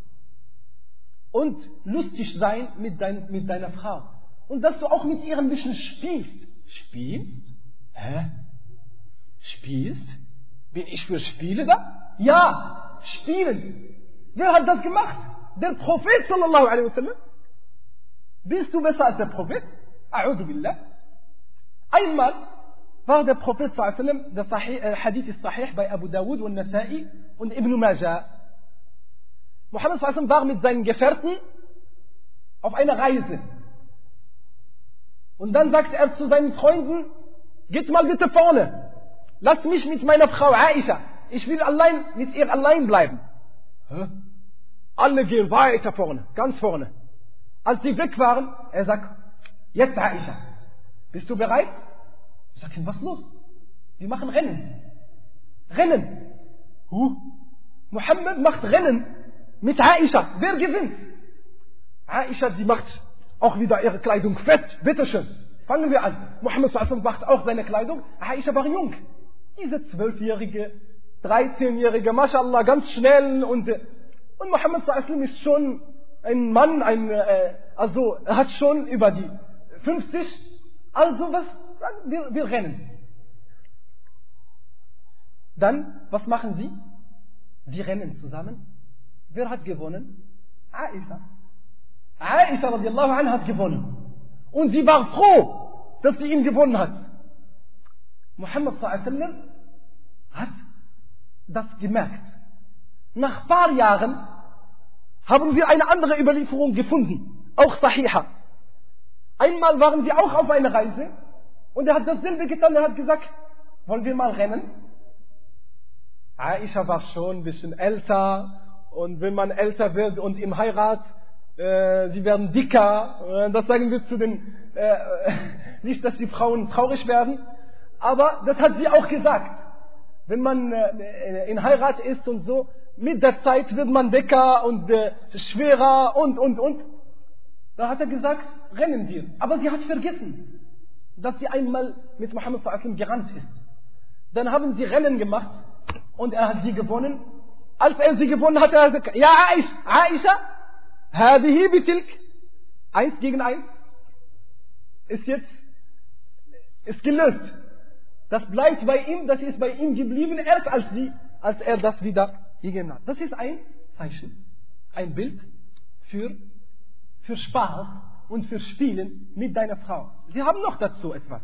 Und lustig sein mit deiner Frau. Und dass du auch mit ihr ein bisschen spielst. Spielst? Hä? Spielst? Bin ich für Spiele da? Ja, spielen. Wer hat das gemacht? Der Prophet sallallahu alaihi wasallam. Bist du besser als der Prophet? A'udhu billah. Einmal war der Prophet sallallahu alaihi wasallam, der Hadith ist sahih bei Abu Dawud und Nasa'i und Ibn Majah. Muhammad sallallahu alaihi wasallam war mit seinen Gefährten auf einer Reise. Und dann sagt er zu seinen Freunden, geht mal bitte vorne. Lasst mich mit meiner Frau Aisha. Ich will mit ihr allein bleiben. Hä? Alle gehen weiter vorne, ganz vorne. Als sie weg waren, er sagt, jetzt Aisha, bist du bereit? Ich sage, was ist los? Wir machen Rennen. Rennen. Muhammad macht Rennen mit Aisha. Wer gewinnt? Aisha, die macht auch wieder ihre Kleidung fest. Bitteschön. Fangen wir an. Muhammad macht auch seine Kleidung. Aisha war jung. Diese 12-jährige, 13-jährige, mashallah, ganz schnell und Muhammad ist schon ein Mann, also er hat schon über die 50, also wir rennen. Dann, was machen sie? Sie rennen zusammen. Wer hat gewonnen? Aisha. Aisha radiallahu anha hat gewonnen. Und sie war froh, dass sie ihn gewonnen hat. Muhammad hat das gemerkt. Nach ein paar Jahren haben wir eine andere Überlieferung gefunden, auch Sahiha. Einmal waren sie auch auf einer Reise und er hat dasselbe getan, er hat gesagt, wollen wir mal rennen? Aisha war schon ein bisschen älter und wenn man älter wird und im Heirat, sie werden dicker, das sagen wir zu den, nicht, dass die Frauen traurig werden, aber das hat sie auch gesagt. Wenn man in Heirat ist und so, mit der Zeit wird man dicker und schwerer und. Da hat er gesagt, rennen wir. Aber sie hat vergessen, dass sie einmal mit Muhammad sallallahu alaihi wasallam gerannt ist. Dann haben sie Rennen gemacht und er hat sie gewonnen. Als er sie gewonnen hat, er hat gesagt, ja Aisha, hadihi bitilk. 1 gegen 1. Ist gelöst. Das bleibt bei ihm, das ist bei ihm geblieben, erst als er das wieder gegeben hat. Das ist ein Zeichen, ein Bild für Spaß und für Spielen mit deiner Frau. Sie haben noch dazu etwas.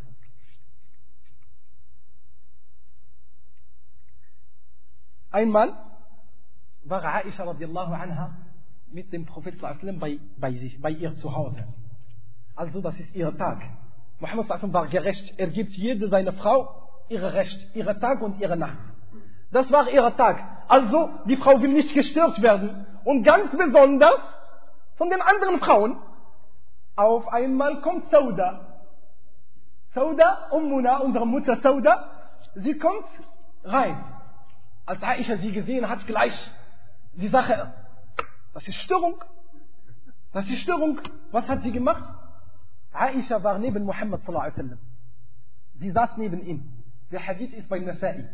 Einmal war Aisha radiallahu anha mit dem Prophet sallallahu alaihi wasallam bei ihr zu Hause. Also das ist ihr Tag. Muhammad sallallahu alaihi wasallam war gerecht. Er gibt jede seiner Frau ihre Recht, ihre Tag und ihre Nacht. Das war ihr Tag. Also die Frau will nicht gestört werden. Und ganz besonders von den anderen Frauen. Auf einmal kommt Sauda. Sauda, Ummuna, unsere Mutter Sauda, sie kommt rein. Als Aisha sie gesehen hat, gleich die Sache, das ist Störung. Das ist Störung. Was hat sie gemacht? Aisha war neben Muhammad sallallahu alaihi wasallam. Sie saß neben ihm. Der Hadith ist bei Nasa'i.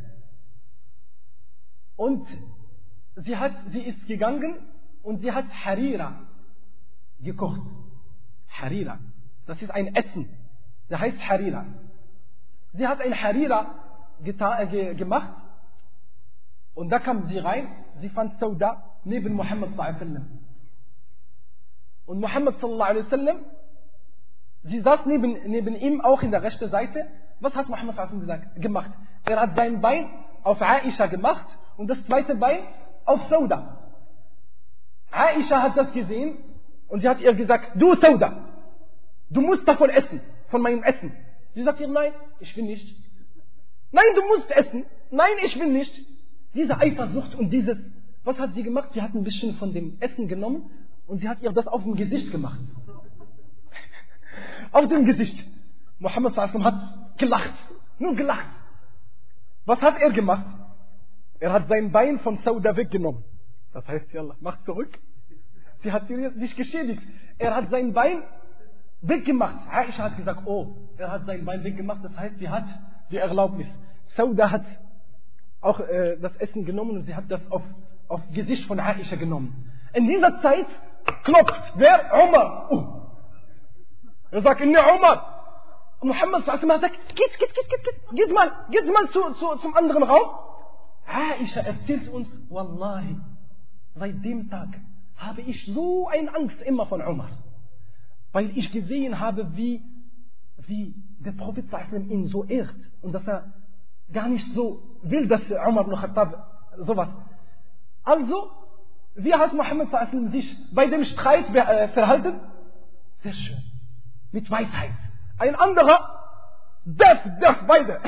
Und sie ist gegangen und sie hat Harira gekocht. Harira. Das ist ein Essen. Der heißt Harira. Sie hat ein Harira gemacht. Und da kam sie rein. Sie fand Sauda neben Muhammad sallallahu alaihi wasallam. Und Muhammad sallallahu alaihi wasallam, sie saß neben ihm auch in der rechten Seite. Was hat Muhammad sallallahu alaihi wasallam gemacht? Er hat sein Bein auf Aisha gemacht und das zweite Bein auf Sauda. Aisha hat das gesehen und sie hat ihr gesagt, du Sauda, du musst davon essen, von meinem Essen. Sie sagt ihr, nein, ich will nicht. Nein, du musst essen. Nein, ich will nicht. Diese Eifersucht und dieses, was hat sie gemacht? Sie hat ein bisschen von dem Essen genommen und sie hat ihr das auf dem Gesicht gemacht. Auf dem Gesicht. Muhammad sallallahu alaihi wasallam hat gelacht. Nur gelacht. Was hat er gemacht? Er hat sein Bein von Sauda weggenommen. Das heißt, Yallah, mach zurück. Sie hat sich geschädigt. Er hat sein Bein weggemacht. Aisha hat gesagt, oh, er hat sein Bein weggemacht. Das heißt, sie hat die Erlaubnis. Sauda hat auch das Essen genommen und sie hat das auf Gesicht von Aisha genommen. In dieser Zeit klopft wer? Umar. Er sagt, in Umar. Muhammad sallallahu alaihi wasallam sagt, geht mal zum anderen Raum. Aisha erzählt uns, Wallahi, seit dem Tag habe ich so eine Angst immer von Umar. Weil ich gesehen habe, wie der Prophet sallallahu alaihi wasallam ihn so ehrt. Und dass er gar nicht so will, dass Umar ibn Khattab sowas. Also, wie hat Muhammad sallallahu alaihi wasallam sich bei dem Streit verhalten? Sehr schön. Mit Weisheit. Ein anderer, das beide.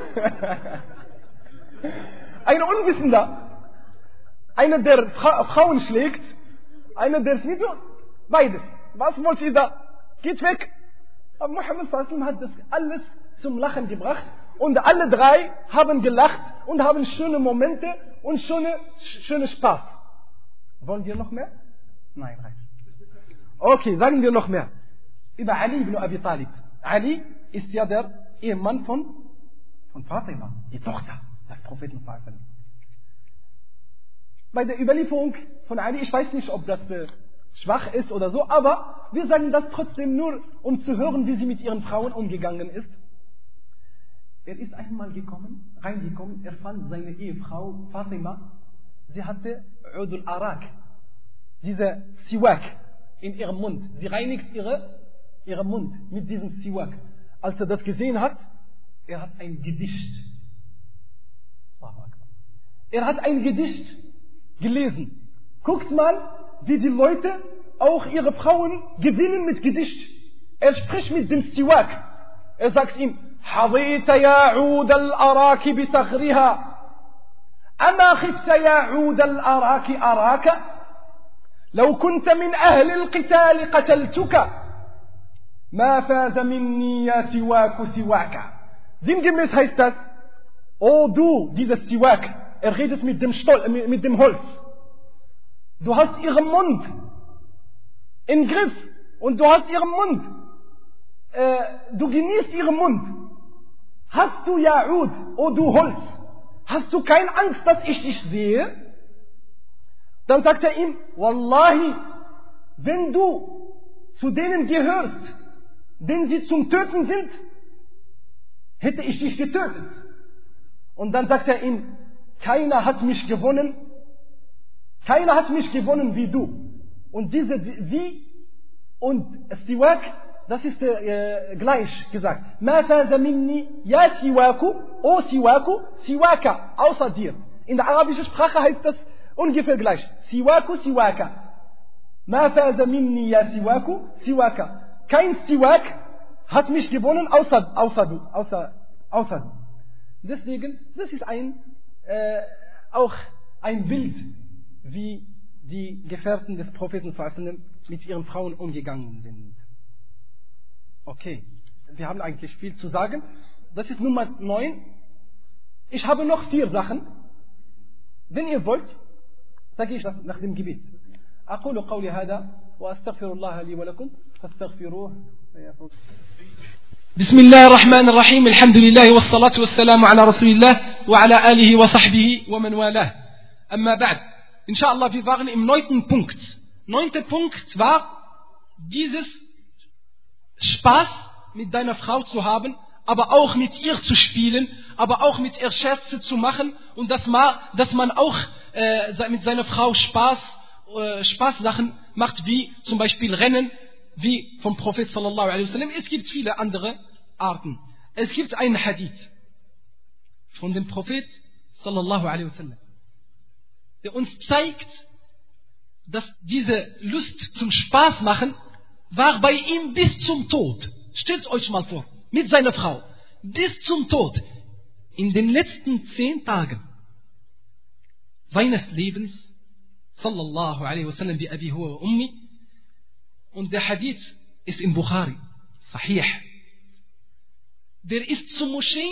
Ein Unwissender. Einer, der Frauen schlägt. Einer, der es nicht so. Beides. Was wollt ihr da? Geht weg. Aber Muhammad sallallahu alaihi wasallam hat das alles zum Lachen gebracht. Und alle drei haben gelacht und haben schöne Momente und schöne Spaß. Wollen wir noch mehr? Nein, reicht. Okay, sagen wir noch mehr. Über Ali ibn Abi Talib. Ali ist ja der Ehemann von Fatima, die Tochter des Propheten sallallahu alaihi wasallam. Bei der Überlieferung von Ali, ich weiß nicht, ob das schwach ist oder so, aber wir sagen das trotzdem nur, um zu hören, wie sie mit ihren Frauen umgegangen ist. Er ist einmal reingekommen, er fand seine Ehefrau Fatima, sie hatte Udul Arak, diese Siwak in ihrem Mund. Sie reinigt ihren Mund mit diesem Siwak. Als er das gesehen hat, er hat ein Gedicht. Er hat ein Gedicht gelesen. Guckt mal, wie die Leute auch ihre Frauen gewinnen mit Gedicht. Er spricht mit dem Siwak. Er sagt ihm, حظيت يا عود الأراك بثغرها أما خفت يا عود الأراك أراك لو كنت من أهل القتال قتلتك ما فاز مني يا سواك سواك. Sinngemäß heißt das, oh du, dieser Siwak, er redet mit dem Holz. Du hast ihren Mund im Griff und du hast ihren Mund. Du genießt ihren Mund. Hast du Ja'ud, oh du Holz, hast du keine Angst, dass ich dich sehe? Dann sagt er ihm, Wallahi, wenn du zu denen gehörst, denen sie zum Töten sind, hätte ich dich getötet. Und dann sagt er ihm, keiner hat mich gewonnen wie du. Und diese wie und Siwak, das ist gleich gesagt. Ma faza minni ya siwaku, o siwaku, siwaka, außer dir. In der arabischen Sprache heißt das ungefähr gleich. Siwaku, siwaka. Ma faza minni ya siwaku, siwaka. Kein Siwak hat mich gewonnen außer du. Deswegen, das ist auch ein Bild, wie die Gefährten des Propheten mit ihren Frauen umgegangen sind. Okay, wir haben eigentlich viel zu sagen. Das ist Nummer 9. Ich habe noch 4 Sachen. Wenn ihr wollt, sage ich das nach dem Gebet. أقول قولي هذا وأستغفر الله لي ولكم فاستغفروه بسم الله الرحمن الرحيم الحمد لله والصلاة والسلام على رسول الله وعلى آله وصحبه ومن والاه أما بعد إن شاء الله wir waren im 9. Punkt. 9. Punkt war dieses Spaß mit deiner Frau zu haben, aber auch mit ihr zu spielen, aber auch mit ihr Scherze zu machen und dass man auch mit seiner Frau Spaßsachen macht, wie zum Beispiel Rennen, wie vom Prophet sallallahu alaihi wasallam. Es gibt viele andere Arten. Es gibt einen Hadith von dem Prophet sallallahu alaihi wasallam, der uns zeigt, dass diese Lust zum Spaß machen war bei ihm bis zum Tod. Stellt euch mal vor, mit seiner Frau bis zum Tod, in den letzten 10 Tagen seines Lebens, sallallahu alaihi wasallam, bi Abi huwa wa ummi. Und der Hadith ist in Bukhari, Sahih. Der ist zur Moschee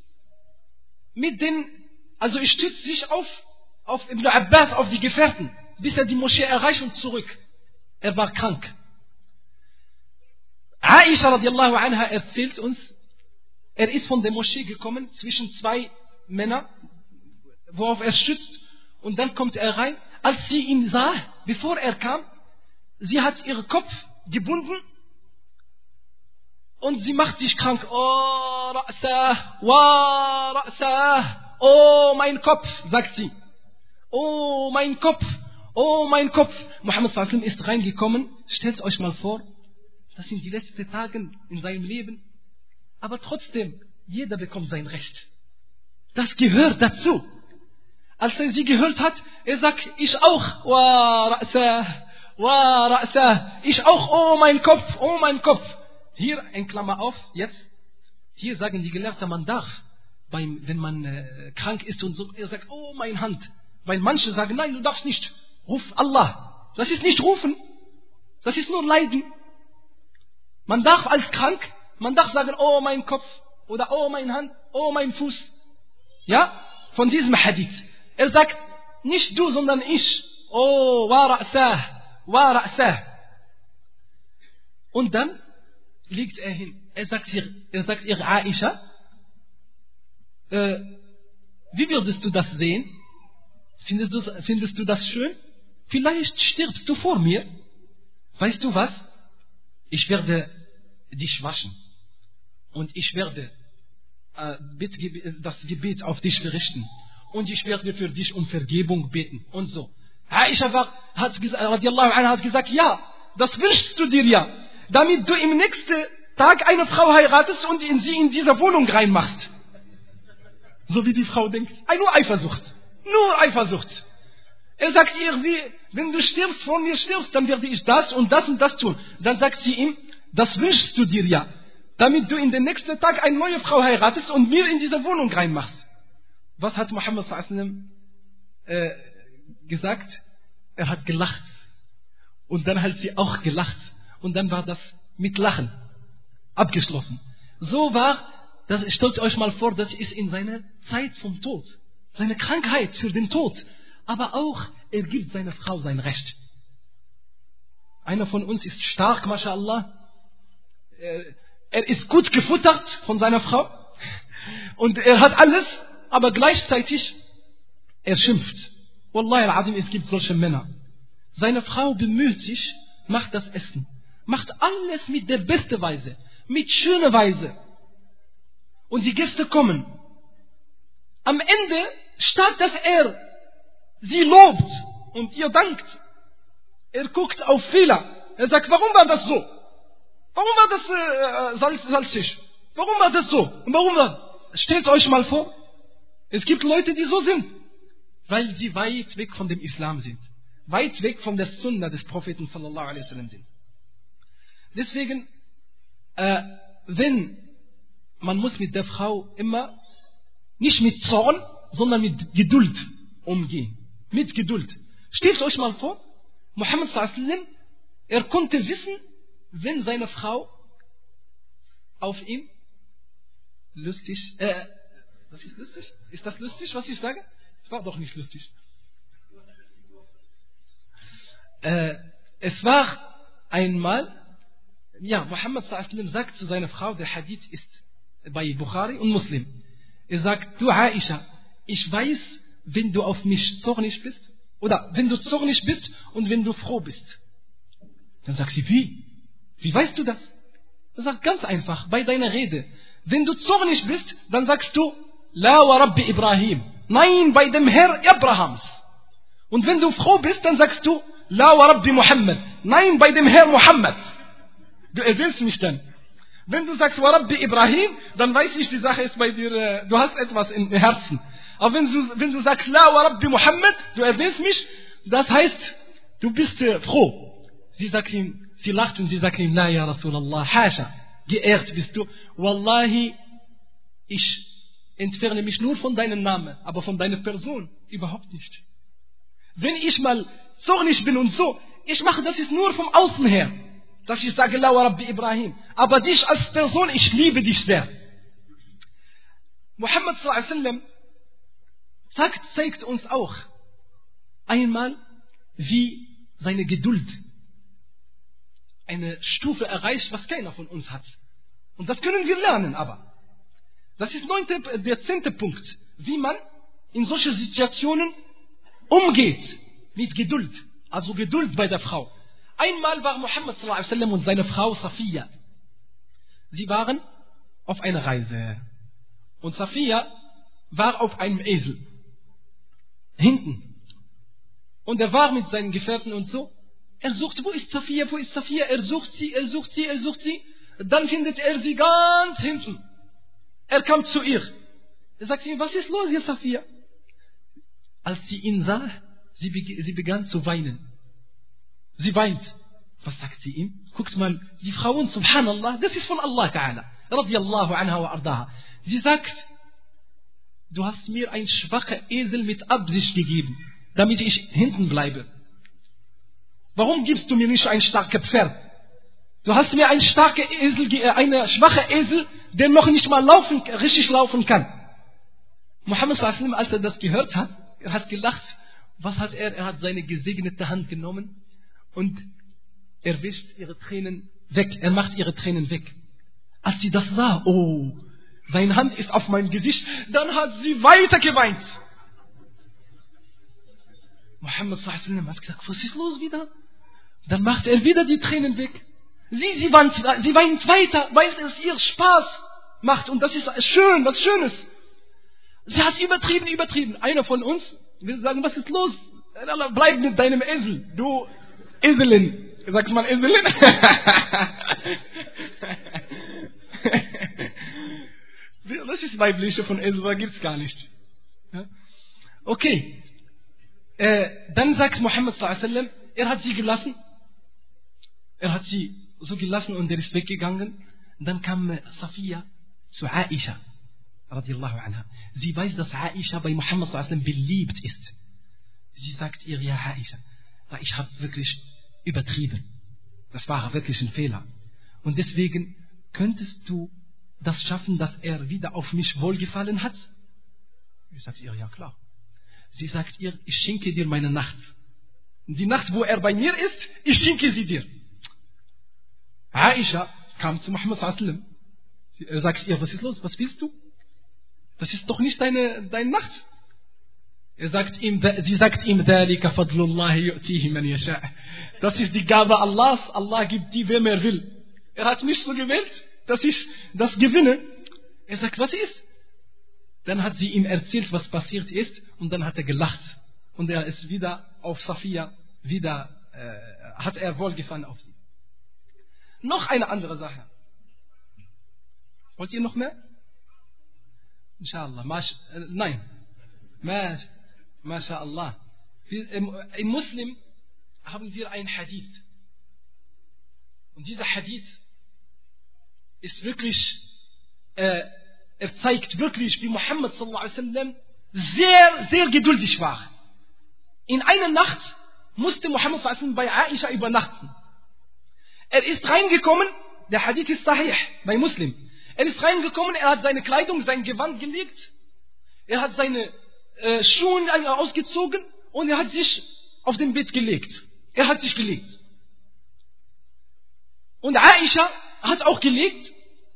also er stützt sich auf Ibn Abbas, auf die Gefährten, bis er die Moschee erreicht und zurück. Er war krank. Aisha radiallahu anha erzählt uns, er ist von der Moschee gekommen, zwischen 2 Männern, worauf er stützt, und dann kommt er rein. Als sie ihn sah, bevor er kam, sie hat ihren Kopf gebunden und sie macht sich krank. Oh, Ra'sah, wa Ra'sah, oh mein Kopf, sagt sie. Oh mein Kopf, oh mein Kopf. Muhammad sallallahu alaihi wasallam ist reingekommen. Stellt euch mal vor, das sind die letzten Tage in seinem Leben. Aber trotzdem, jeder bekommt sein Recht. Das gehört dazu. Als er sie gehört hat, er sagt, ich auch, wa Ra'sah, wa Ra'sah, ich auch, oh mein Kopf, oh mein Kopf. Hier, in Klammer auf, jetzt, hier sagen die Gelehrten, man darf, wenn man krank ist und so, er sagt, oh mein Hand. Weil manche sagen, nein, du darfst nicht, ruf Allah. Das ist nicht rufen, das ist nur Leiden. Man darf als krank, man darf sagen, oh mein Kopf, oder oh mein Hand, oh mein Fuß. Ja, von diesem Hadith. Er sagt, nicht du, sondern ich. Oh, wa Ra'sah, wa Ra'sah. Und dann liegt er hin. Er sagt ihr Aisha, wie würdest du das sehen? Findest du das schön? Vielleicht stirbst du vor mir. Weißt du was? Ich werde dich waschen. Und ich werde das Gebet auf dich verrichten. Und ich werde für dich um Vergebung beten. Und so. Aisha radiallahu anha hat gesagt, ja, das wünschst du dir ja. Damit du im nächsten Tag eine Frau heiratest und sie in dieser Wohnung reinmachst. So wie die Frau denkt. Nur Eifersucht. Nur Eifersucht. Er sagt ihr, wenn du stirbst, von mir stirbst, dann werde ich das und das tun. Dann sagt sie ihm, das wünschst du dir ja. Damit du in den nächsten Tag eine neue Frau heiratest und mir in diese Wohnung reinmachst. Was hat Muhammad sallallahu alaihi wasallam gesagt? Er hat gelacht. Und dann hat sie auch gelacht. Und dann war das mit Lachen abgeschlossen. So war, stellt euch mal vor, das ist in seiner Zeit vom Tod. Seine Krankheit für den Tod. Aber auch, er gibt seiner Frau sein Recht. Einer von uns ist stark, mashallah. Er ist gut gefuttert von seiner Frau. Und er hat alles, aber gleichzeitig, er schimpft. Wallahi al-Azim, es gibt solche Männer. Seine Frau bemüht sich, macht das Essen. Macht alles mit der besten Weise. Mit schöner Weise. Und die Gäste kommen. Am Ende, statt dass er sie lobt und ihr dankt, er guckt auf Fehler. Er sagt, warum war das so? Warum war das salzig? Warum war das so? Und stellt euch mal vor, es gibt Leute, die so sind, weil sie weit weg von dem Islam sind. Weit weg von der Sunna des Propheten sallallahu alaihi wasallam sind. Deswegen, man muss mit der Frau immer nicht mit Zorn, sondern mit Geduld umgehen. Mit Geduld. Stellt euch mal vor, Muhammad sallallahu alaihi wasallam, er konnte wissen, wenn seine Frau auf ihn lustig, was ist lustig? Ist das lustig, was ich sage? Es war doch nicht lustig. Es war einmal, Muhammad s.a.w. sagt zu seiner Frau, der Hadith ist bei Bukhari und Muslim. Er sagt, du Aisha, ich weiß, wenn du auf mich zornig bist, oder wenn du zornig bist und wenn du froh bist. Dann sagt sie, wie? Wie weißt du das? Er sagt, ganz einfach, bei deiner Rede. Wenn du zornig bist, dann sagst du, La wa Rabbi Ibrahim. Nein, bei dem Herr Abrahams. Und wenn du froh bist, dann sagst du, La wa Rabbi Muhammad. Nein, bei dem Herr Muhammad. Du erwähnst mich dann. Wenn du sagst, Wa Rabbi Ibrahim, dann weiß ich, die Sache ist bei dir, du hast etwas im Herzen. Aber wenn du sagst, La wa Rabbi Muhammad, du erwähnst mich, das heißt, du bist froh. Sie lacht und sie sagt ihm, La ya Rasulallah, Hasha, geehrt bist du. Wallahi, ich entferne mich nur von deinem Namen, aber von deiner Person überhaupt nicht. Wenn ich mal zornig bin und so, ich mache das ist nur vom Außen her, dass ich sage, La wa Rabbi Ibrahim. Aber dich als Person, ich liebe dich sehr. Muhammad s.a.w. zeigt uns auch einmal, wie seine Geduld eine Stufe erreicht, was keiner von uns hat. Und das können wir lernen, aber. Das ist der 10. Punkt, wie man in solchen Situationen umgeht mit Geduld. Also Geduld bei der Frau. Einmal war Muhammad s.a.w. und seine Frau Safiya. Sie waren auf einer Reise. Und Safiya war auf einem Esel. Hinten. Und er war mit seinen Gefährten und so. Er sucht, wo ist Safiya, wo ist Safiya? Er sucht sie. Dann findet er sie ganz hinten. Er kam zu ihr. Er sagt ihm, was ist los hier, Safiya? Als sie ihn sah, sie begann zu weinen. Sie weint. Was sagt sie ihm? Guckt mal, die Frauen, subhanallah, das ist von Allah Ta'ala. Radiyallahu anha wa ardaha. Sie sagt, du hast mir ein schwacher Esel mit Absicht gegeben, damit ich hinten bleibe. Warum gibst du mir nicht ein starkes Pferd? Du hast mir ein schwacher Esel, der noch nicht mal richtig laufen kann. Muhammad s.a.w., als er das gehört hat, er hat gelacht. Was hat er? Er hat seine gesegnete Hand genommen und er wischt ihre Tränen weg. Er macht ihre Tränen weg. Als sie das sah, oh, seine Hand ist auf meinem Gesicht, dann hat sie weiter geweint. Muhammad s.a.w. hat gesagt, was ist los wieder? Dann macht er wieder die Tränen weg. Sie weint weiter, weil es ihr Spaß macht. Und das ist schön, was Schönes. Sie hat übertrieben. Einer von uns will sagen, was ist los? Bleib mit deinem Esel, du Eselin. Sagst mal Eselin? Das ist weibliche von Esel, da gibt's gar nicht. Okay. Dann sagt Muhammad s.a.w., er hat sie gelassen. Er hat sie so gelassen und er ist weggegangen. Dann kam Safiya zu Aisha, radiyallahu anha. Sie weiß, dass Aisha bei Muhammad s.a.w. beliebt ist. Sie sagt ihr, ja Aisha, ich habe wirklich übertrieben. Das war wirklich ein Fehler. Und deswegen könntest du das schaffen, dass er wieder auf mich wohlgefallen hat? Ich sage ihr, ja klar. Sie sagt ihr, ich schenke dir meine Nacht. Die Nacht, wo er bei mir ist, ich schenke sie dir. Aisha kam zu Muhammad s.a.w. Er sagt ihr, was ist los? Was willst du? Das ist doch nicht deine Nacht. Sie sagt ihm, ذَلِكَ فَضْلُ اللَّهِ يُؤْتِيهِ مَنْ يَشَاءُ. Das ist die Gabe Allahs. Allah gibt die, wem er will. Er hat mich so gewählt, dass ich das gewinne. Er sagt, was ist? Dann hat sie ihm erzählt, was passiert ist. Und dann hat er gelacht. Und er ist wieder auf Safiya, hat er wohlgefallen auf sie. Noch eine andere Sache. Wollt ihr noch mehr? Inshallah. Nein. MashaAllah. Im Muslim haben wir ein Hadith. Und dieser Hadith ist wirklich, er zeigt wirklich, wie Muhammad s.a.w. sehr, sehr geduldig war. In einer Nacht musste Muhammad s.a.w. bei Aisha übernachten. Er ist reingekommen, der Hadith ist sahih, bei Muslim. Er ist reingekommen, er hat seine Kleidung, sein Gewand gelegt, er hat seine Schuhe ausgezogen und er hat sich auf dem Bett gelegt. Er hat sich gelegt. Und Aisha hat auch gelegt,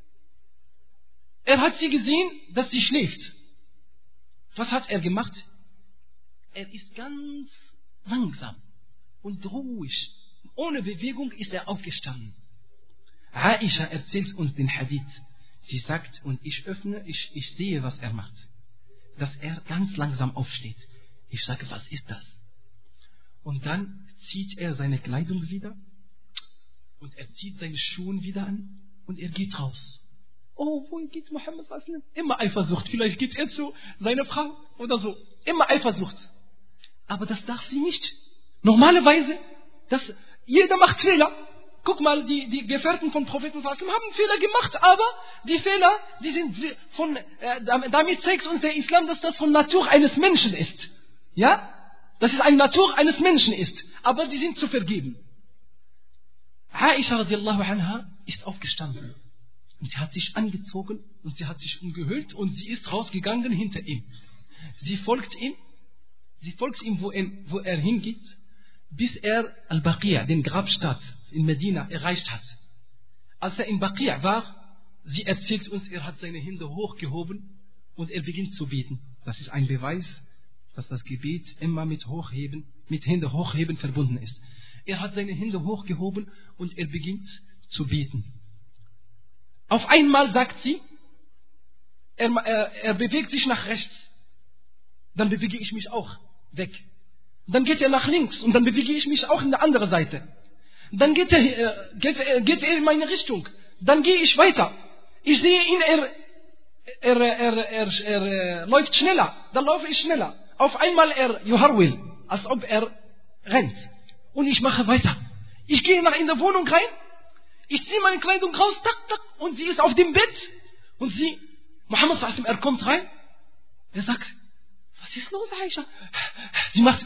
er hat sie gesehen, dass sie schläft. Was hat er gemacht? Er ist ganz langsam und ruhig, ohne Bewegung ist er aufgestanden. Aisha erzählt uns den Hadith. Sie sagt, und ich sehe, was er macht. Dass er ganz langsam aufsteht. Ich sage, was ist das? Und dann zieht er seine Kleidung wieder und er zieht seine Schuhe wieder an und er geht raus. Oh, wohin geht Muhammad? Immer Eifersucht. Vielleicht geht er zu seiner Frau oder so. Immer Eifersucht. Aber das darf sie nicht. Normalerweise, jeder macht Fehler. Guck mal, die Gefährten von Propheten haben Fehler gemacht, aber die Fehler, die sind damit zeigt uns der Islam, dass das von Natur eines Menschen ist. Ja? Dass es eine Natur eines Menschen ist. Aber die sind zu vergeben. Aisha radiallahu anha ist aufgestanden. Und sie hat sich angezogen und sie hat sich umgehüllt und sie ist rausgegangen hinter ihm. Sie folgt ihm, wo er hingeht, bis er Al-Baqi', den Grabstadt in Medina, erreicht hat. Als er in Baqi' war, sie erzählt uns, er hat seine Hände hochgehoben und er beginnt zu beten. Das ist ein Beweis, dass das Gebet immer mit Hände hochheben verbunden ist. Er hat seine Hände hochgehoben und er beginnt zu beten. Auf einmal sagt sie, er bewegt sich nach rechts. Dann bewege ich mich auch weg. Dann geht er nach links und dann bewege ich mich auch in die andere Seite. Dann geht er in meine Richtung. Dann gehe ich weiter. Ich sehe ihn, er läuft schneller. Dann laufe ich schneller. Auf einmal yuharwil, als ob er rennt. Und ich mache weiter. Ich gehe in der Wohnung rein. Ich ziehe meine Kleidung raus, tak, tak, und sie ist auf dem Bett. Und Muhammad sallallahu alaihi wasallam, er kommt rein. Er sagt, was ist los, Aisha? Sie macht,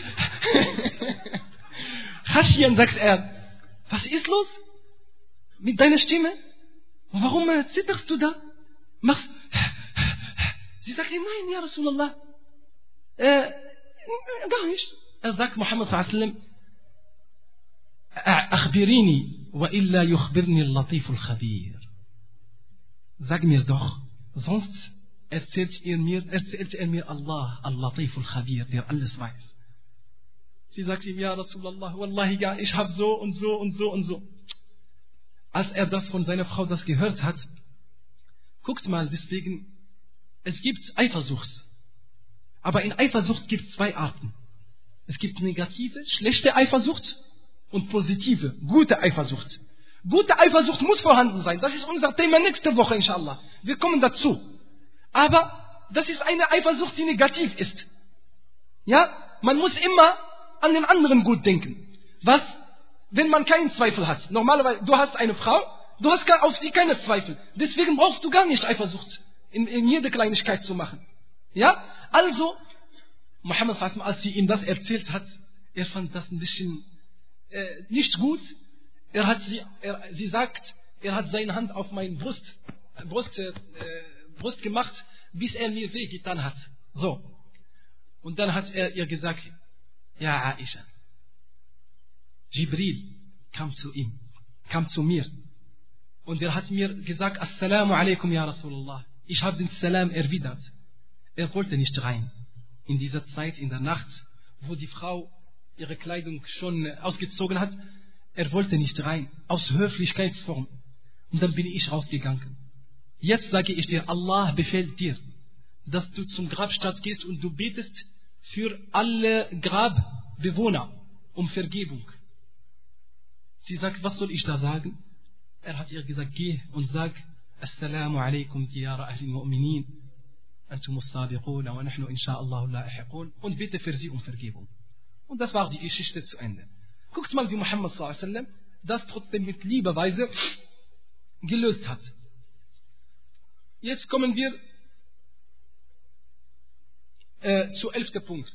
Khashyan, sagt er, was ist los mit deiner Stimme? Und warum zitterst du da? Sie sagt ihm, nein, ja Rasulallah, gar nicht. Er sagt Muhammad sallallahu alaihi wasallam, أخبريني وإلا يخبرني اللطيف الخبير. Sag mir doch, sonst erzählt er mir Allah, Al-Latif al-Khabir, der alles weiß. Sie sagt ihm, ja Rasulallah, Wallahi, ja, ich habe so und so und so und so. Als er das von seiner Frau das gehört hat, guckt mal, deswegen, es gibt Eifersucht. Aber in Eifersucht gibt es zwei Arten. Es gibt negative, schlechte Eifersucht und positive, gute Eifersucht. Gute Eifersucht muss vorhanden sein. Das ist unser Thema nächste Woche, inshallah. Wir kommen dazu. Aber das ist eine Eifersucht, die negativ ist. Ja, man muss immer an den anderen gut denken. Was, wenn man keinen Zweifel hat? Normalerweise, du hast eine Frau, du hast auf sie keine Zweifel. Deswegen brauchst du gar nicht Eifersucht in jede Kleinigkeit zu machen. Ja, also, Muhammad sallallahu alaihi wasallam, als sie ihm das erzählt hat, er fand das ein bisschen nicht gut. Sie sagt, er hat seine Hand auf meine Brust gemacht, bis er mir wehgetan hat. So. Und dann hat er ihr gesagt, ja Aisha, Jibril kam zu mir. Und er hat mir gesagt, Assalamu alaikum ya Rasulallah. Ich habe den Salam erwidert. Er wollte nicht rein. In dieser Zeit, in der Nacht, wo die Frau ihre Kleidung schon ausgezogen hat, er wollte nicht rein, aus Höflichkeitsform. Und dann bin ich rausgegangen. Jetzt sage ich dir, Allah befiehlt dir, dass du zum Grabstadt gehst und du betest für alle Grabbewohner um Vergebung. Sie sagt, was soll ich da sagen? Er hat ihr gesagt, geh und sag, Assalamu alaikum diyara ahli mu'minin, antum as-sabiquna wa nahnu insha'Allah lahiqun, und bitte für sie um Vergebung. Und das war die Geschichte zu Ende. Guckt mal, wie Muhammad sallallahu alaihi wasallam das trotzdem mit Liebeweise gelöst hat. Jetzt kommen wir zu 11. Punkt.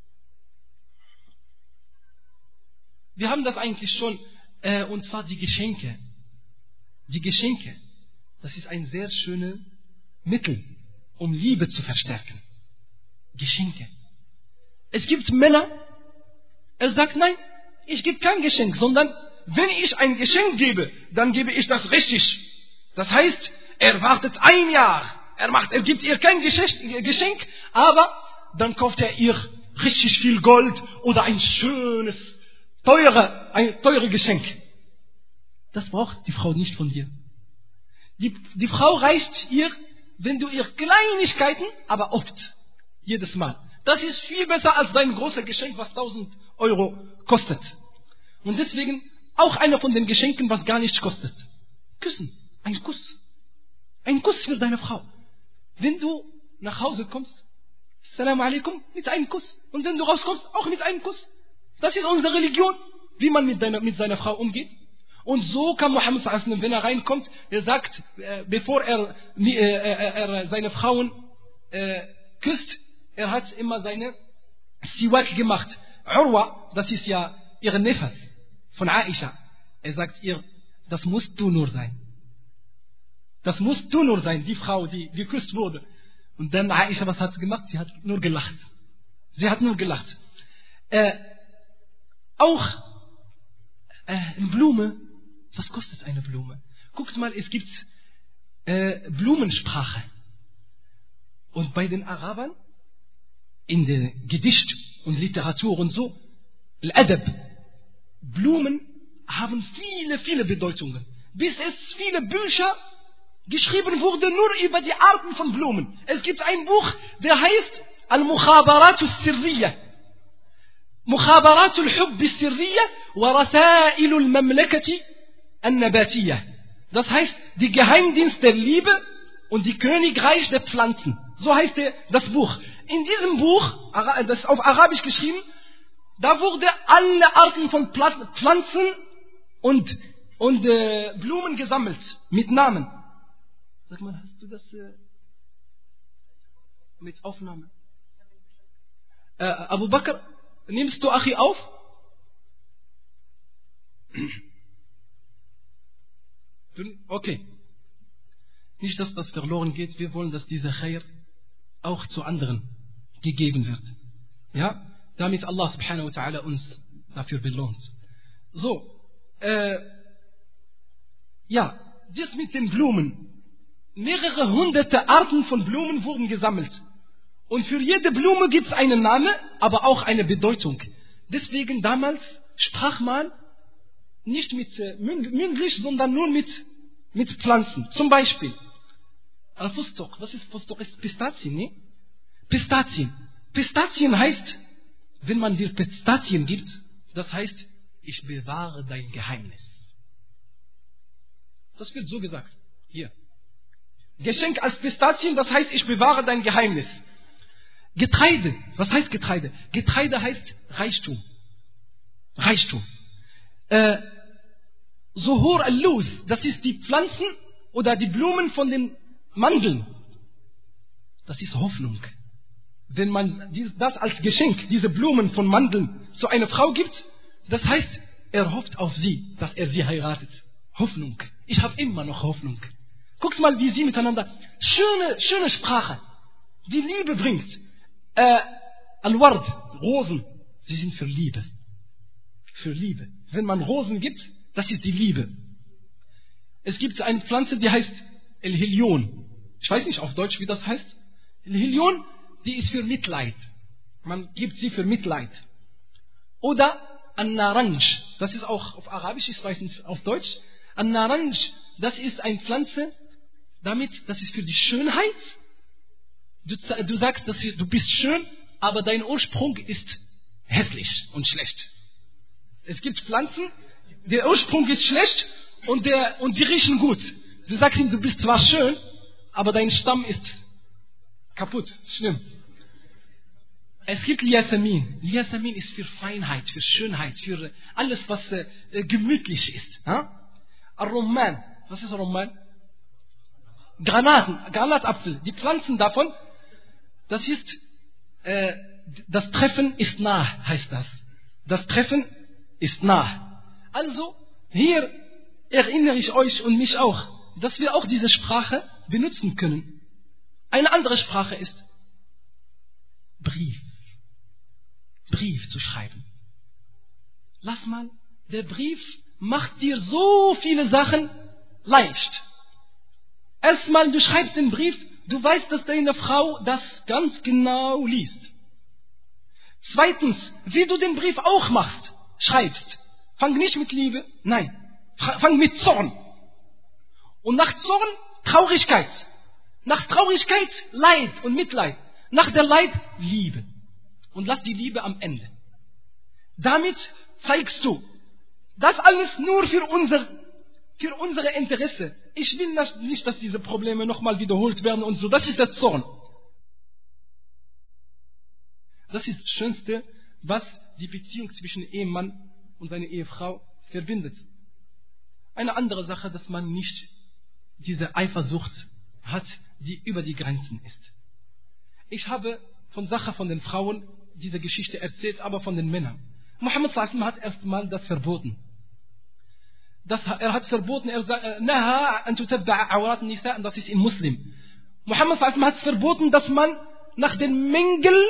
Wir haben das eigentlich schon, und zwar die Geschenke. Die Geschenke, das ist ein sehr schönes Mittel, um Liebe zu verstärken. Geschenke. Es gibt Männer, er sagt, nein, ich gebe kein Geschenk, sondern wenn ich ein Geschenk gebe, dann gebe ich das richtig. Das heißt, er wartet ein Jahr. Er gibt ihr kein Geschenk, aber dann kauft er ihr richtig viel Gold oder ein schönes, teures Geschenk. Das braucht die Frau nicht von dir. Die Frau reicht ihr, wenn du ihr Kleinigkeiten, aber oft, jedes Mal. Das ist viel besser als dein großes Geschenk, was 1000 Euro kostet. Und deswegen auch einer von den Geschenken, was gar nichts kostet. Küssen, ein Kuss. Ein Kuss für deine Frau. Wenn du nach Hause kommst, Assalamu alaikum, mit einem Kuss. Und wenn du rauskommst, auch mit einem Kuss. Das ist unsere Religion, wie man mit seiner Frau umgeht. Und so kann Muhammad sallallahu alaihi wasallam, wenn er reinkommt, er sagt, bevor er seine Frauen küsst, er hat immer seine Siwak gemacht. Urwa, das ist ja ihre Neffe von Aisha. Er sagt ihr, das musst du nur sein. Das musst du nur sein, die Frau, die geküsst wurde. Und dann Aisha, was hat sie gemacht? Sie hat nur gelacht. Sie hat nur gelacht. Auch eine Blume, was kostet eine Blume? Guckt mal, es gibt Blumensprache. Und bei den Arabern, in der Gedicht und Literatur und so, Al-Adab, Blumen haben viele, viele Bedeutungen. Bis es viele Bücher geschrieben wurden nur über die Arten von Blumen. Es gibt ein Buch, der heißt Al-Mukhabarat al-Sirriya. Mukhabarat al-Hubb al-Sirriya wa Rasa'il al-Mamlakati al-Nabatiyya. Das heißt, die Geheimdienst der Liebe und die Königreich der Pflanzen. So heißt das Buch. In diesem Buch, das ist auf Arabisch geschrieben, da wurde alle Arten von Pflanzen und Blumen gesammelt, mit Namen. Sag mal, hast du das mit Aufnahme? Abu Bakr, nimmst du Achi auf? Okay. Nicht, dass das verloren geht. Wir wollen, dass dieser Khair auch zu anderen gegeben wird. Ja? Damit Allah subhanahu wa ta'ala uns dafür belohnt. So. Ja, das mit den Blumen. Mehrere hunderte Arten von Blumen wurden gesammelt. Und für jede Blume gibt es einen Namen, aber auch eine Bedeutung. Deswegen damals sprach man nicht mit mündlich, sondern nur mit Pflanzen. Zum Beispiel Al-Fustok. Was ist Fustok? Ist Pistazien, ne? Pistazien. Pistazien heißt, wenn man dir Pistazien gibt, das heißt, ich bewahre dein Geheimnis. Das wird so gesagt. Hier. Geschenk als Pistazien, das heißt, ich bewahre dein Geheimnis. Getreide. Was heißt Getreide? Getreide heißt Reichtum. Reichtum. Zuhur al-Luz, das ist die Pflanzen oder die Blumen von den Mandeln. Das ist Hoffnung. Wenn man das als Geschenk, diese Blumen von Mandeln zu einer Frau gibt, das heißt, er hofft auf sie, dass er sie heiratet. Hoffnung. Ich habe immer noch Hoffnung. Guckt mal, wie sie miteinander, schöne Sprache, die Liebe bringt. Al-Ward, Rosen, sie sind für Liebe. Für Liebe. Wenn man Rosen gibt, das ist die Liebe. Es gibt eine Pflanze, die heißt El-Hilion. Ich weiß nicht auf Deutsch, wie das heißt. El-Hilion, die ist für Mitleid. Man gibt sie für Mitleid. Oder An-Naranj, das ist auch auf Arabisch, ich weiß nicht auf Deutsch. An-Naranj, das ist eine Pflanze, das ist für die Schönheit. Du sagst, du bist schön, aber dein Ursprung ist hässlich und schlecht. Es gibt Pflanzen, der Ursprung ist schlecht und die riechen gut. Du sagst ihm, du bist zwar schön, aber dein Stamm ist kaputt, schlimm. Es gibt Liasamin. Liasamin ist für Feinheit, für Schönheit, für alles, was gemütlich ist. Rumman. Was ist Rumman? Granatapfel. Die Pflanzen davon, das ist, das Treffen ist nah, heißt das. Das Treffen ist nah. Also, hier erinnere ich euch und mich auch, dass wir auch diese Sprache benutzen können. Eine andere Sprache ist Brief zu schreiben. Lass mal der Brief macht dir so viele Sachen leicht. Erstmal, du schreibst den Brief, du weißt, dass deine Frau das ganz genau liest. Zweitens, wie du den Brief auch machst, schreibst. Fang nicht mit Liebe, nein, fang mit Zorn. Und nach Zorn, Traurigkeit. Nach Traurigkeit, Leid und Mitleid. Nach der Leid, Liebe. Und lass die Liebe am Ende. Damit zeigst du, das alles nur für unsere Interesse. Ich will nicht, dass diese Probleme nochmal wiederholt werden und so. Das ist der Zorn. Das ist das Schönste, was die Beziehung zwischen Ehemann und seiner Ehefrau verbindet. Eine andere Sache, dass man nicht diese Eifersucht hat, die über die Grenzen ist. Ich habe von den Frauen diese Geschichte erzählt, aber von den Männern. Muhammad sallallahu alaihi wasallam hat erstmal das verboten. Er hat verboten, er sagt, Naha an tutabba'a awrat nisa, das ist in Muslim. Muhammad sallallahu alaihi wasallam hat verboten, dass man nach den Mängeln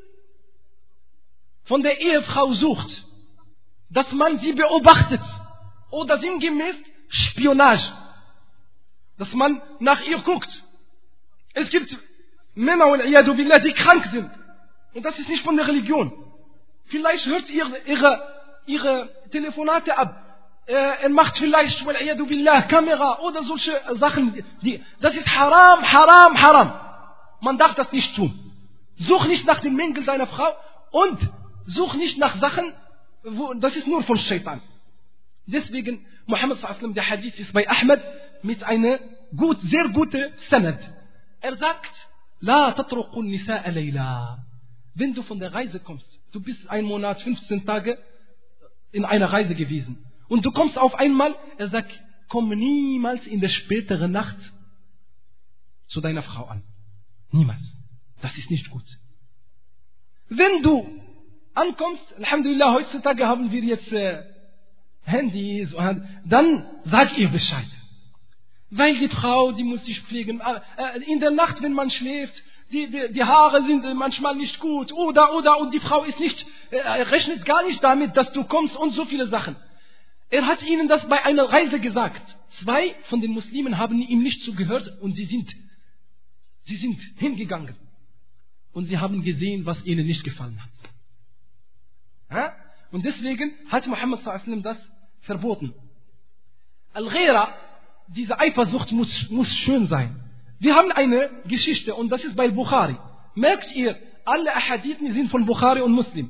von der Ehefrau sucht. Dass man sie beobachtet. Oder sinngemäß Spionage. Dass man nach ihr guckt. Es gibt Männer, die krank sind. Und das ist nicht von der Religion. Vielleicht hört ihr ihre Telefonate ab. Er macht vielleicht Kamera oder solche Sachen. Das ist haram, haram, haram. Man darf das nicht tun. Such nicht nach den Mängeln deiner Frau und such nicht nach Sachen, das ist nur von Shaitan. Deswegen, Muhammad sallallahu alaihi wasallam, der Hadith ist bei Ahmed mit einer sehr guten Sanad. Er sagt, La tatruqun nisa'a layla. Wenn du von der Reise kommst, du bist 1 Monat, 15 Tage in einer Reise gewesen und du kommst auf einmal, er sagt, komm niemals in der späteren Nacht zu deiner Frau an. Niemals. Das ist nicht gut. Wenn du ankommst, Alhamdulillah, heutzutage haben wir jetzt Handys, dann sag ihr Bescheid. Weil die Frau, die muss sich pflegen. In der Nacht, wenn man schläft, die Haare sind manchmal nicht gut. Oder, und die Frau ist nicht, rechnet gar nicht damit, dass du kommst und so viele Sachen. Er hat ihnen das bei einer Reise gesagt. 2 von den Muslimen haben ihm nicht zugehört und sie sind hingegangen. Und sie haben gesehen, was ihnen nicht gefallen hat. Und deswegen hat Muhammad sallallahu alaihi wasallam das verboten. Al-Ghira, diese Eifersucht muss schön sein. Wir haben eine Geschichte und das ist bei Bukhari. Merkt ihr, alle Ahadithen sind von Bukhari und Muslim.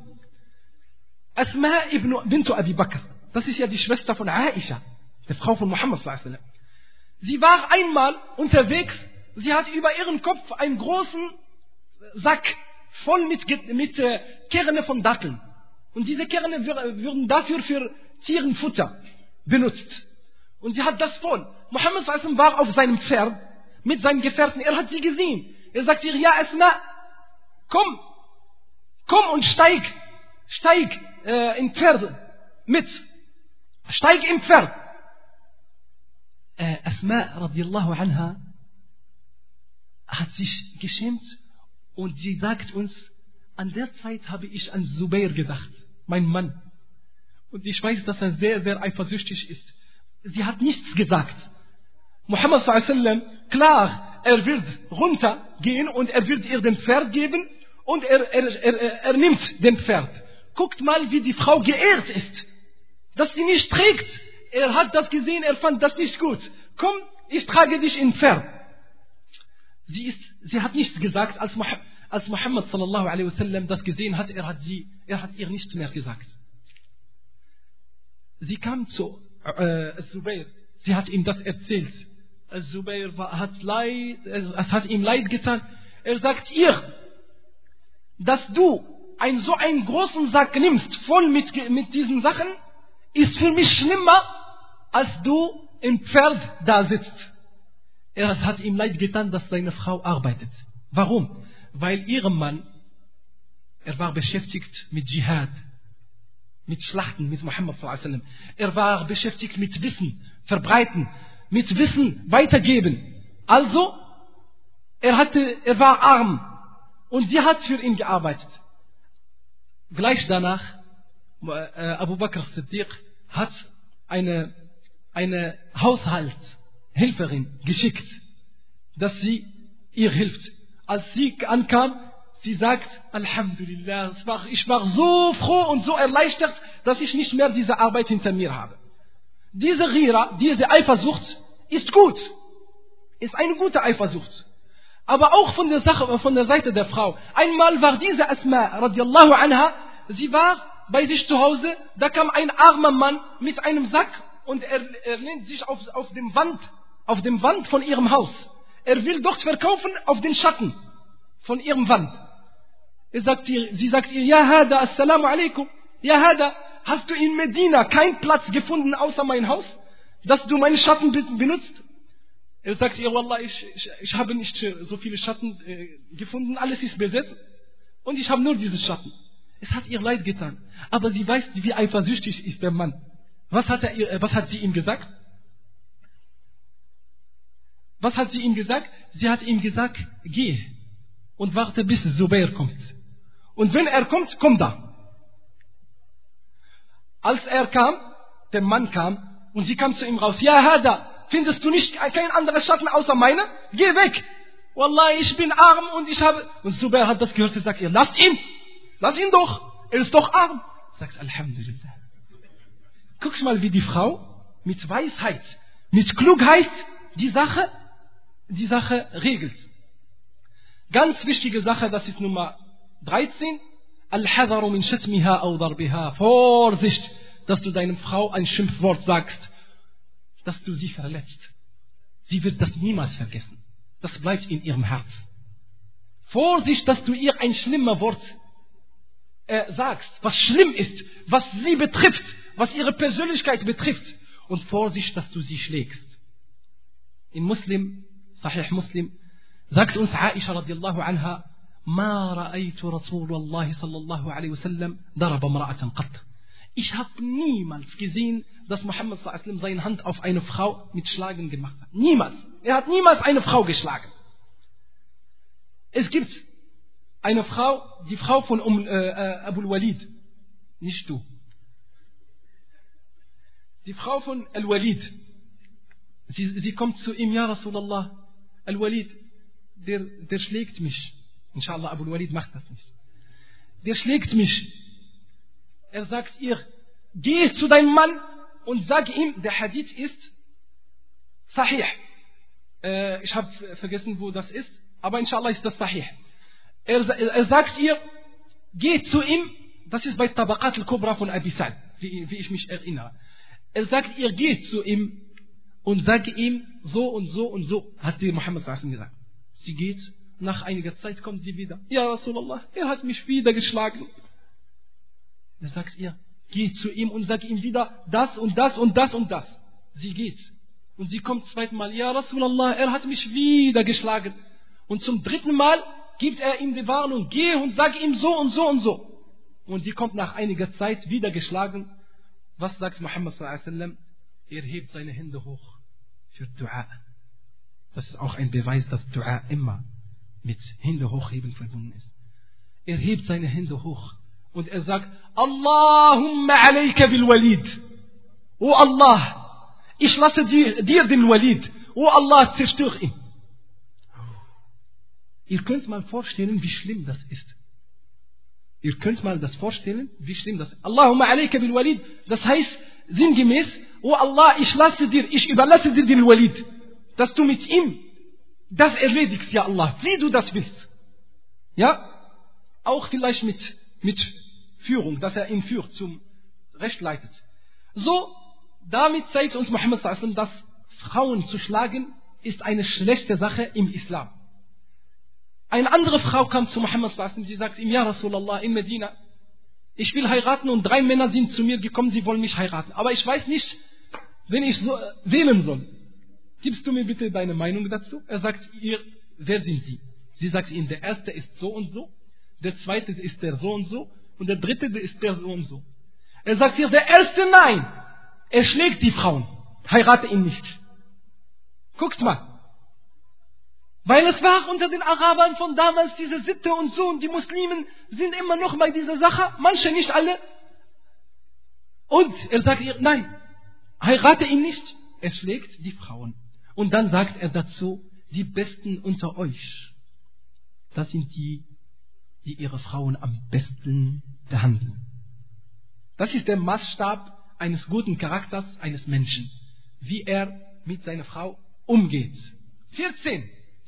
Asma bint Abi Bakr, das ist ja die Schwester von Aisha, der Frau von Muhammad sallallahu alaihi wasallam. Sie war einmal unterwegs, sie hat über ihren Kopf einen großen Sack voll mit Kerne von Datteln. Und diese Kerne würden dafür für Tierenfutter benutzt. Und sie hat das voll. Muhammad sallallahu alaihi wasallam war auf seinem Pferd mit seinen Gefährten. Er hat sie gesehen. Er sagt ihr, ja Asma, komm und steig in Pferd mit. Steig im Pferd. Asma radiallahu anha hat sich geschämt und sie sagt uns, an der Zeit habe ich an Zubair gedacht, mein Mann. Und ich weiß, dass er sehr, sehr eifersüchtig ist. Sie hat nichts gesagt. Muhammad sallallahu alaihi wasallam, klar, er wird runtergehen und er wird ihr den Pferd geben und er nimmt den Pferd. Guckt mal, wie die Frau geehrt ist, dass sie nicht trägt. Er hat das gesehen, er fand das nicht gut. Komm, ich trage dich in Pferd. Sie hat nichts gesagt, als Muhammad sallallahu alaihi wasallam das gesehen hat, er hat ihr nichts mehr gesagt. Sie kam zu Zubair, sie hat ihm das erzählt. Zubair hat ihm leid getan. Er sagt ihr, dass du so einen großen Sack nimmst, voll mit diesen Sachen, ist für mich schlimmer, als du im Pferd da sitzt. Er hat ihm leid getan, dass seine Frau arbeitet. Warum? Weil ihr Mann, er war beschäftigt mit Dschihad, mit Schlachten, mit Muhammad sallallahu alaihi wasallam. Er war beschäftigt mit Wissen, verbreiten, mit Wissen weitergeben. Also, er war arm und sie hat für ihn gearbeitet. Gleich danach, Abu Bakr Siddiq hat eine Haushaltshelferin geschickt, dass sie ihr hilft. Als sie ankam, sie sagt, Alhamdulillah, ich war so froh und so erleichtert, dass ich nicht mehr diese Arbeit hinter mir habe. Diese Ghira, diese Eifersucht ist gut, ist eine gute Eifersucht. Aber auch von der Seite der Frau. Einmal war diese Asma radiallahu anha, sie war bei sich zu Hause, da kam ein armer Mann mit einem Sack und er lehnt sich auf dem Wand von ihrem Haus. Er will dort verkaufen auf den Schatten von ihrem Wand. Sie sagt ihr, ja Hada, assalamu alaikum. Ja Hada, hast du in Medina keinen Platz gefunden außer mein Haus, dass du meinen Schatten benutzt? Er sagt ihr, Wallah, ich habe nicht so viele Schatten gefunden, alles ist besetzt und ich habe nur diesen Schatten. Es hat ihr leid getan, aber sie weiß, wie eifersüchtig ist der Mann. Was hat sie ihm gesagt? Was hat sie ihm gesagt? Sie hat ihm gesagt, geh und warte, bis Zubair kommt. Und wenn er kommt, komm da. Als er kam, der Mann kam und sie kam zu ihm raus. Ja, Hada, findest du nicht kein anderer Schatten außer meiner? Geh weg. Wallah, ich bin arm und ich habe... Und Zubair hat das gehört und sagt ihr, lass ihn doch, er ist doch arm. Sagt Alhamdulillah. Guck mal, wie die Frau mit Weisheit, mit Klugheit die Sache regelt. Ganz wichtige Sache, das ist Nummer 13. Al-Hadaru min shatmiha aw darbiha. Vorsicht, dass du deiner Frau ein Schimpfwort sagst, dass du sie verletzt. Sie wird das niemals vergessen. Das bleibt in ihrem Herz. Vorsicht, dass du ihr ein schlimmer Wort sagst, was schlimm ist, was sie betrifft, was ihre Persönlichkeit betrifft. Und Vorsicht, dass du sie schlägst. In Muslim, Sahih Muslim, sagt uns Aisha radiallahu anha, ما رأيت رسول الله صلى الله عليه وسلم ضرب امرأة قط. Ich habe niemals gesehen, dass Muhammad sallallahu alaihi wasallam seine Hand auf eine Frau mit Schlagen gemacht hat. Niemals. Er hat niemals eine Frau geschlagen. Es gibt eine Frau, die Frau von Abu al-Walid, nicht du. Die Frau von Al-Walid, sie kommt zu ihm, ja Rasulallah, Al-Walid, der schlägt mich. Inshallah, Abu al-Walid macht das nicht. Der schlägt mich. Er sagt ihr, geh zu deinem Mann und sag ihm, der Hadith ist Sahih. Ich habe vergessen, wo das ist, aber inshallah ist das Sahih. Er sagt ihr, geh zu ihm, das ist bei Tabaqat al-Kubra von Abi Sa'd, wie ich mich erinnere. Er sagt ihr, geh zu ihm und sag ihm, so und so und so, hat die Muhammad sallallahu alaihi wasallam gesagt. Sie geht, nach einiger Zeit kommt sie wieder. Ja, Rasulallah, er hat mich wieder geschlagen. Er sagt ihr, geh zu ihm und sag ihm wieder das und das und das und das. Sie geht. Und sie kommt zweimal, ja Rasulallah, er hat mich wieder geschlagen. Und zum dritten Mal gibt er ihm die Warnung, geh und sag ihm so und so und so. Und sie kommt nach einiger Zeit wieder geschlagen. Was sagt Muhammad sallallahu alaihi wasallam? Er hebt seine Hände hoch für Dua. Das ist auch ein Beweis, dass Dua immer mit Hände hochheben verbunden ist. Er hebt seine Hände hoch und er sagt, Allahumma alayka bil Walid. O Allah, ich lasse dir den Walid. O Allah, zerstör ihn. Ihr könnt mal vorstellen, wie schlimm das ist. Ihr könnt mal das vorstellen, wie schlimm das ist. Allahumma alayka bil Walid. Das heißt sinngemäß, O Allah, ich überlasse dir den Walid, dass du mit ihm das erledigst, ja Allah, wie du das willst. Ja? Auch vielleicht mit Führung, dass er ihn führt, zum Recht leitet. So, damit zeigt uns Muhammad sallallahu alaihi wasallam, dass Frauen zu schlagen, ist eine schlechte Sache im Islam. Eine andere Frau kam zu Muhammad sallallahu alaihi wasallam, sie sagt ihm, ja Rasulallah, in Medina, ich will heiraten und 3 Männer sind zu mir gekommen, sie wollen mich heiraten. Aber ich weiß nicht, wen ich so wählen soll. Gibst du mir bitte deine Meinung dazu? Er sagt ihr, wer sind sie? Sie sagt ihm, der erste ist so und so, der zweite ist der so und so und der dritte ist der so und so. Er sagt ihr, der erste nein, er schlägt die Frauen, heirate ihn nicht. Guckt mal. Weil es war unter den Arabern von damals diese Sitte und so und die Muslimen sind immer noch bei dieser Sache, manche nicht alle. Und er sagt ihr, nein, heirate ihn nicht. Er schlägt die Frauen. Und dann sagt er dazu, die Besten unter euch, das sind die, die ihre Frauen am besten behandeln. Das ist der Maßstab eines guten Charakters eines Menschen, wie er mit seiner Frau umgeht. 14.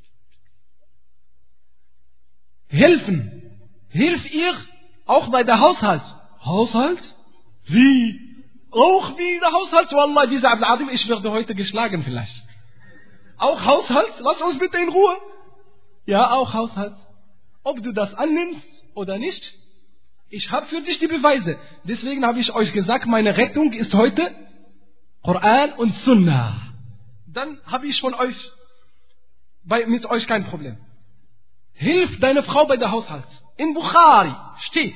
Helfen. Hilf ihr auch bei der Haushalt. Haushalt? Wie? Auch wie der Haushalt? Wallah, dieser Abdel Adim, ich werde heute geschlagen vielleicht. Auch Haushalt? Lass uns bitte in Ruhe. Ja, auch Haushalt. Ob du das annimmst oder nicht, ich habe für dich die Beweise. Deswegen habe ich euch gesagt, meine Rettung ist heute Koran und Sunnah. Dann habe ich von euch, mit euch kein Problem. Hilf deine Frau bei der Haushalt. In Bukhari steht,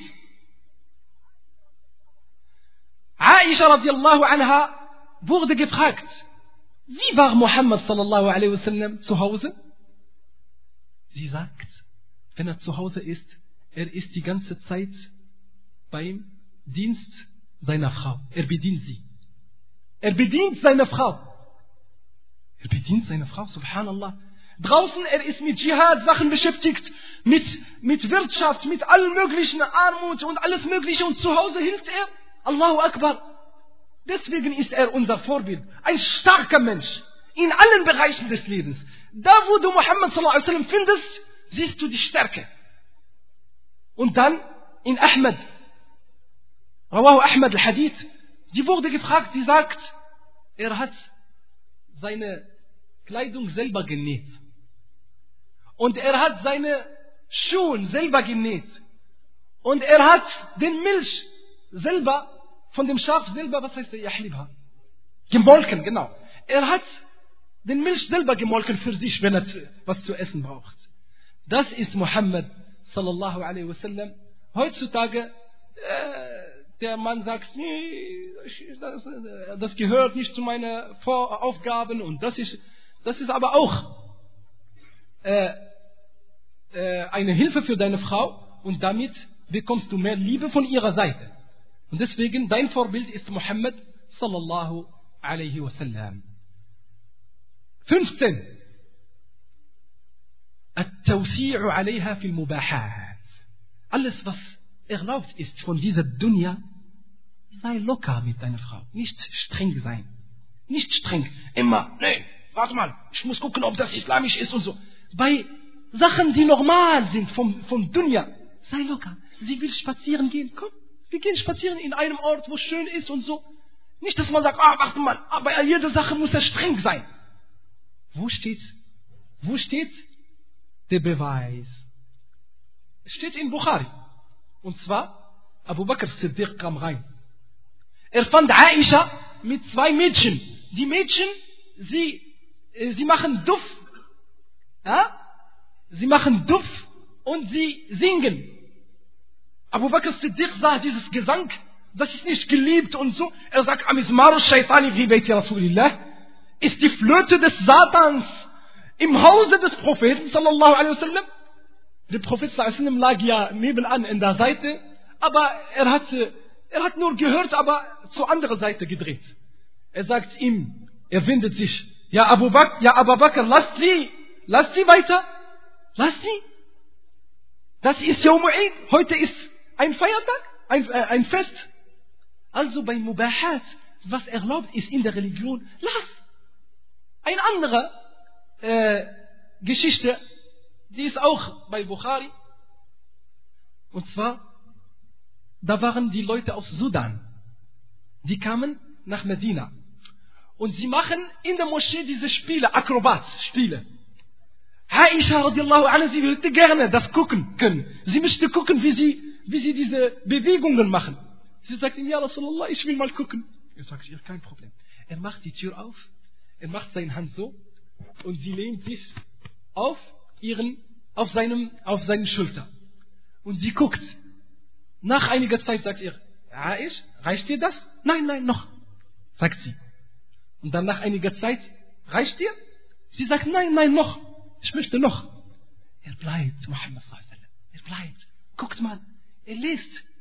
Aisha radiallahu anha wurde gefragt, wie war Muhammad sallallahu alaihi wasallam zu Hause? Sie sagt, wenn er zu Hause ist, er ist die ganze Zeit beim Dienst seiner Frau. Er bedient sie. Er bedient seine Frau. Er bedient seine Frau, subhanallah. Draußen, er ist mit Dschihad-Sachen beschäftigt, mit Wirtschaft, mit allen möglichen Armut und alles Mögliche. Und zu Hause hilft er. Allahu Akbar. Deswegen ist er unser Vorbild. Ein starker Mensch. In allen Bereichen des Lebens. Da, wo du Muhammad sallallahu alaihi wasallam findest, siehst du die Stärke. Und dann in Ahmed. Rawahu Ahmed al-Hadith. Sie wurde gefragt, sie sagt, er hat seine Kleidung selber genäht. Und er hat seine Schuhe selber genäht. Und er hat den Milch selber, von dem Schaf selber, was heißt der Yahlibha? Gemolken, genau. Er hat den Milch selber gemolken für sich, wenn er was zu essen braucht. Das ist Muhammad sallallahu alaihi wasallam. Heutzutage, der Mann sagt, nee, das gehört nicht zu meinen Aufgaben und das ist aber auch eine Hilfe für deine Frau und damit bekommst du mehr Liebe von ihrer Seite. Und deswegen, dein Vorbild ist Muhammad sallallahu alaihi wasallam. 15. التوسيع عليها في المباحات. Alles, was erlaubt ist von dieser Dunya, sei locker mit deiner Frau. Nicht streng sein. Nicht streng. Immer, nee, warte mal, ich muss gucken, ob das islamisch ist und so. Bei Sachen, die normal sind vom Dunya, sei locker. Sie will spazieren gehen, komm. Wir gehen spazieren in einem Ort, wo es schön ist und so. Nicht, dass man sagt, warte mal, bei jeder Sache muss er streng sein. Wo steht der Beweis? Es steht in Bukhari. Und zwar, Abu Bakr Siddiq kam rein. Er fand Aisha mit 2 Mädchen. Die Mädchen, sie machen Duff. Ja? Sie machen Duff und sie singen. Abu Bakr Siddiq sah dieses Gesang, das ist nicht geliebt und so. Er sagt, Amizmaru Shaitani fi Baiti Rasulillah ist die Flöte des Satans im Hause des Propheten sallallahu alaihi wasallam. Der Prophet sallallahu alaihi wasallam lag ja nebenan in der Seite, aber er hat nur gehört, aber zur anderen Seite gedreht. Er sagt ihm, er wendet sich, ja Abu Bakr, lasst sie weiter, lasst sie. Das ist Yawm Eid, heute ist ein Feiertag, ein Fest. Also bei Mubahat, was erlaubt ist in der Religion, lass. Eine andere Geschichte, die ist auch bei Bukhari. Und zwar, da waren die Leute aus Sudan. Die kamen nach Medina. Und sie machen in der Moschee diese Spiele, Akrobat-Spiele. Aisha radiallahu anha, sie würde gerne das gucken können. Sie möchte gucken, wie sie diese Bewegungen machen. Sie sagt ihm, ja Rasulullah, ich will mal gucken. Er sagt ihr, kein Problem. Er macht die Tür auf, er macht seine Hand so und sie lehnt sich auf seine Schulter. Und sie guckt. Nach einiger Zeit sagt er, Aish, reicht dir das? Nein, noch, sagt sie. Und dann nach einiger Zeit, reicht dir? Sie sagt, nein, noch. Ich möchte noch. Er bleibt, Muhammad sallallahu alaihi wasallam. Er bleibt. Guckt mal, er liest.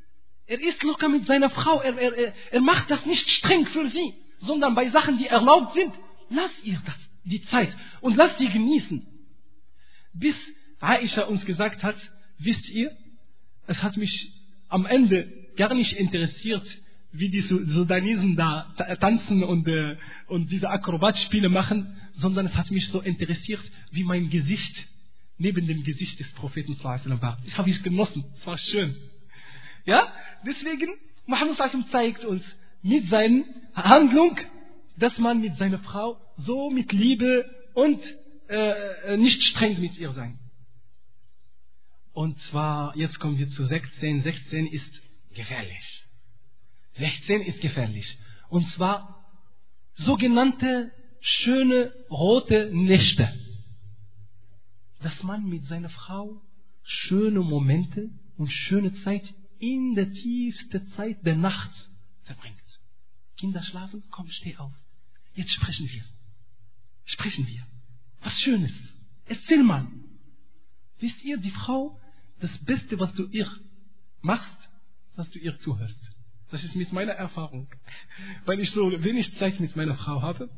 Er ist locker mit seiner Frau. Er macht das nicht streng für sie, sondern bei Sachen, die erlaubt sind, lass ihr das, die Zeit und lass sie genießen. Bis Aisha uns gesagt hat, wisst ihr, es hat mich am Ende gar nicht interessiert, wie die Sudanesen da tanzen und diese Akrobatspiele machen, sondern es hat mich so interessiert, wie mein Gesicht neben dem Gesicht des Propheten sallallahu war. Ich habe es genossen, es war schön. Ja, deswegen, Muhammad sallallahu zeigt uns mit seiner Handlung, dass man mit seiner Frau so mit Liebe und nicht streng mit ihr sein. Und zwar, jetzt kommen wir zu 16. 16 ist gefährlich. 16 ist gefährlich. Und zwar sogenannte schöne rote Nächte. Dass man mit seiner Frau schöne Momente und schöne Zeit in der tiefsten Zeit der Nacht verbringt. Kinder schlafen, komm, steh auf. Jetzt sprechen wir. Sprechen wir. Was Schönes. Erzähl mal. Wisst ihr, die Frau, das Beste, was du ihr machst, dass du ihr zuhörst. Das ist mit meiner Erfahrung. Weil ich so wenig Zeit mit meiner Frau habe.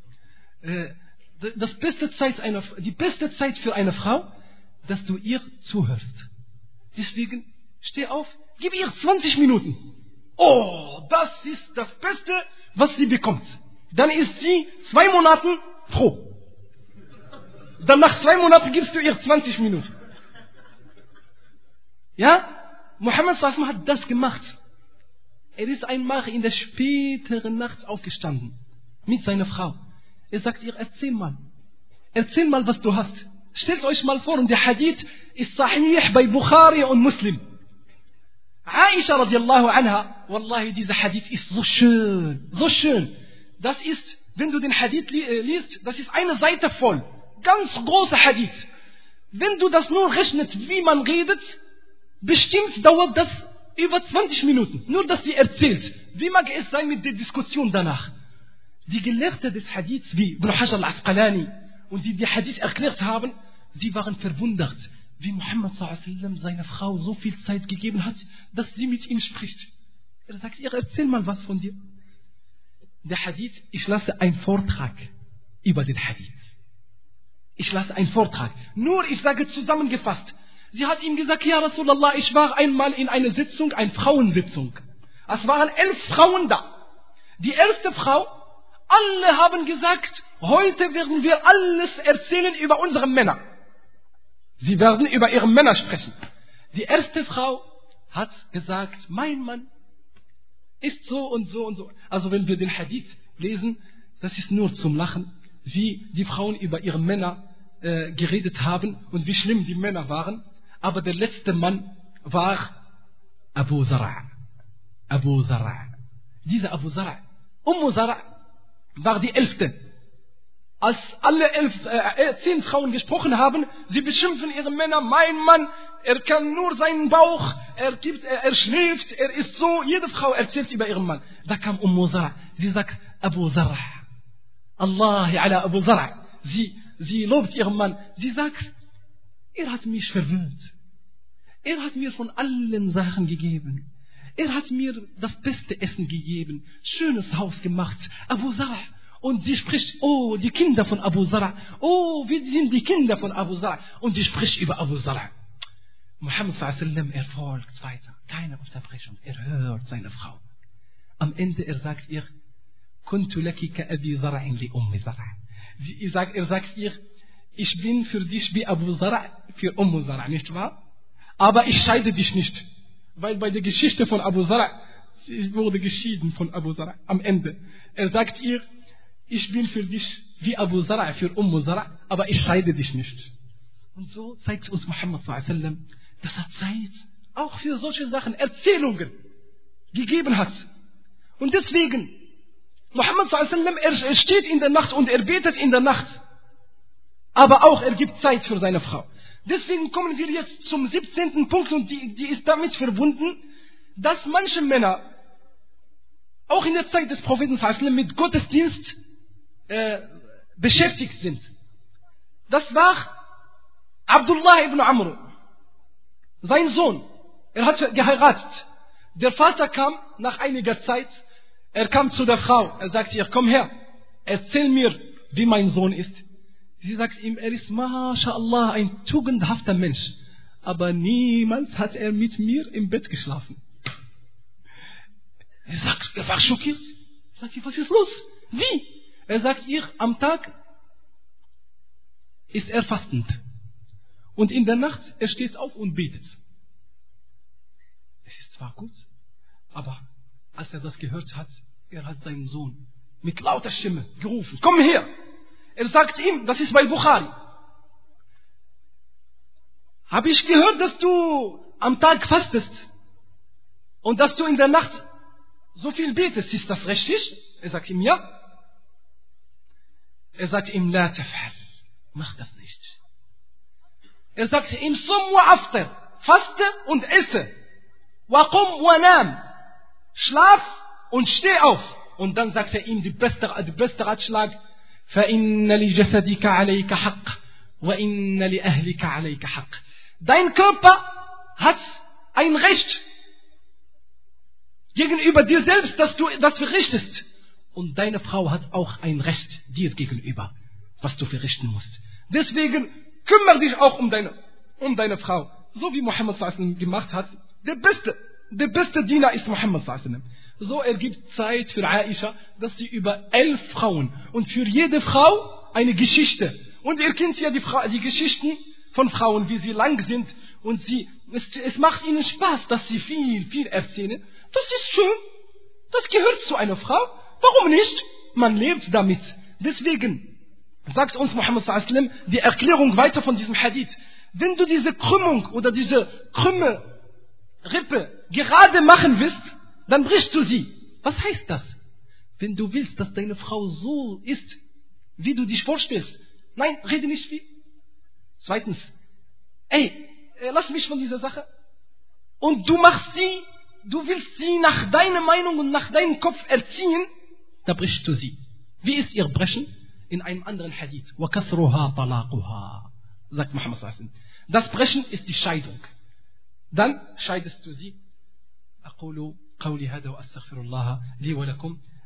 Die beste Zeit für eine Frau, dass du ihr zuhörst. Deswegen, steh auf, gib ihr 20 Minuten. Oh, das ist das Beste, was sie bekommt. Dann ist sie 2 Monate froh. Dann nach 2 Monaten gibst du ihr 20 Minuten. Ja? Muhammad sallallahu alaihi wasallam hat das gemacht. Er ist einmal in der späteren Nacht aufgestanden. Mit seiner Frau. Er sagt ihr, erzähl mal, was du hast. Stellt euch mal vor, und der Hadith ist sahih bei Bukhari und Muslim. Aisha radiallahu anha, wallahi, dieser Hadith ist so schön, so schön. Das ist, wenn du den Hadith liest, das ist eine Seite voll. Ganz großer Hadith. Wenn du das nur rechnest, wie man redet, bestimmt dauert das über 20 Minuten. Nur, dass sie erzählt. Wie mag es sein mit der Diskussion danach? Die Gelehrten des Hadiths, wie Ibn Hajar al-Asqalani, und die Hadith erklärt haben, sie waren verwundert, wie Muhammad sallallahu alaihi wasallam seiner Frau so viel Zeit gegeben hat, dass sie mit ihm spricht. Er sagt ihr, erzähl mal was von dir. Der Hadith, ich lasse einen Vortrag über den Hadith. Ich lasse einen Vortrag. Nur, ich sage zusammengefasst. Sie hat ihm gesagt, ja Rasulallah, ich war einmal in einer Sitzung, eine Frauensitzung. Es waren 11 Frauen da. Die erste Frau, alle haben gesagt, heute werden wir alles erzählen über unsere Männer. Sie werden über ihre Männer sprechen. Die erste Frau hat gesagt, mein Mann ist so und so und so. Also wenn wir den Hadith lesen, das ist nur zum Lachen, wie die Frauen über ihre Männer geredet haben und wie schlimm die Männer waren. Aber der letzte Mann war Abu Zara'. Abu Zara'. Dieser Abu Zara'. Zara' war die 11. Als alle 10 Frauen gesprochen haben, sie beschimpfen ihre Männer, mein Mann, er kann nur seinen Bauch, er schläft, er ist so, jede Frau erzählt über ihren Mann. Da kam Zara'. Sie sagt, Abu Zara'. Allahi ala Abu Zara'. Sie lobt ihren Mann. Sie sagt, er hat mich verwöhnt. Er hat mir von allen Sachen gegeben. Er hat mir das beste Essen gegeben. Schönes Haus gemacht. Abu Zara'. Und sie spricht, oh, die Kinder von Abu Zara'. Oh, wie sind die Kinder von Abu Zara'? Und sie spricht über Abu Zara'. Muhammad sallallahu alaihi wasallam, er folgt weiter. Keine Unterbrechung. Er hört seine Frau. Am Ende, er sagt ihr, Kuntu laki ka Abi Zara'in li Ummi Zara'. Er sagt ihr, ich bin für dich wie Abu Zara' für Zara', nicht wahr? Aber ich scheide dich nicht. Weil bei der Geschichte von Abu Zara', sie wurde geschieden von Abu Zara' am Ende. Er sagt ihr, ich bin für dich wie Abu Zara' für Zara', aber ich scheide dich nicht. Und so zeigt uns Muhammad sallallahu alaihi wasallam, dass er Zeit auch für solche Sachen, Erzählungen gegeben hat. Und deswegen, Muhammad sallallahu alaihi wasallam, er steht in der Nacht und er betet in der Nacht. Aber auch er gibt Zeit für seine Frau. Deswegen kommen wir jetzt zum 17. Punkt und die ist damit verbunden, dass manche Männer auch in der Zeit des Propheten sallallahu alaihi wasallam mit Gottesdienst beschäftigt sind. Das war Abdullah ibn Amr, sein Sohn. Er hat geheiratet. Der Vater kam nach einiger Zeit, er kam zu der Frau, er sagt ihr, komm her, erzähl mir, wie mein Sohn ist. Sie sagt ihm, er ist MashaAllah ein tugendhafter Mensch, aber niemals hat er mit mir im Bett geschlafen. Er war schockiert. Sagt ihr, was ist los? Wie? Er sagt ihr, am Tag ist er fastend. Und in der Nacht, er steht auf und betet. Es ist zwar gut, aber als er das gehört hat, er hat seinen Sohn mit lauter Stimme gerufen. Komm her! Er sagt ihm, das ist bei Bukhari. Habe ich gehört, dass du am Tag fastest und dass du in der Nacht so viel betest. Ist das richtig? Er sagt ihm, ja. Er sagt ihm, la taf'al. Mach das nicht. Er sagt ihm, sum wa after. Faste und esse. Wa qum wa nam. Schlaf und steh auf. Und dann sagt er ihm die beste Ratschlag, فَإِنَّ لِجَسَدِكَ عَلَيْكَ حَقٍّ وَإِنَّ لِأَهْلِكَ عَلَيْكَ حَقٍّ. Dein Körper hat ein Recht gegenüber dir selbst, dass du das verrichtest. Und deine Frau hat auch ein Recht dir gegenüber, was du verrichten musst. Deswegen kümmere dich auch um deine Frau. So wie Muhammad s.a.w. gemacht hat. Der beste Diener ist Muhammad s.a.w. So ergibt Zeit für Aisha, dass sie über 11 Frauen und für jede Frau eine Geschichte. Und ihr kennt ja die Geschichten von Frauen, wie sie lang sind. Und es macht ihnen Spaß, dass sie viel erzählen. Das ist schön. Das gehört zu einer Frau. Warum nicht? Man lebt damit. Deswegen sagt uns Muhammad s.a.w. die Erklärung weiter von diesem Hadith. Wenn du diese Krümmung oder diese krümme Rippe gerade machen willst, dann brichst du sie. Was heißt das? Wenn du willst, dass deine Frau so ist, wie du dich vorstellst. Nein, rede nicht viel. Zweitens, lass mich von dieser Sache. Und du willst sie nach deiner Meinung und nach deinem Kopf erziehen, da brichst du sie. Wie ist ihr Brechen? In einem anderen Hadith. وَكَثْرُهَا طَلَاقُهَا, sagt Muhammad s.a.w. Das Brechen ist die Scheidung. Dann scheidest du sie. أقول قولي هذا وأستغفر الله لي ولكم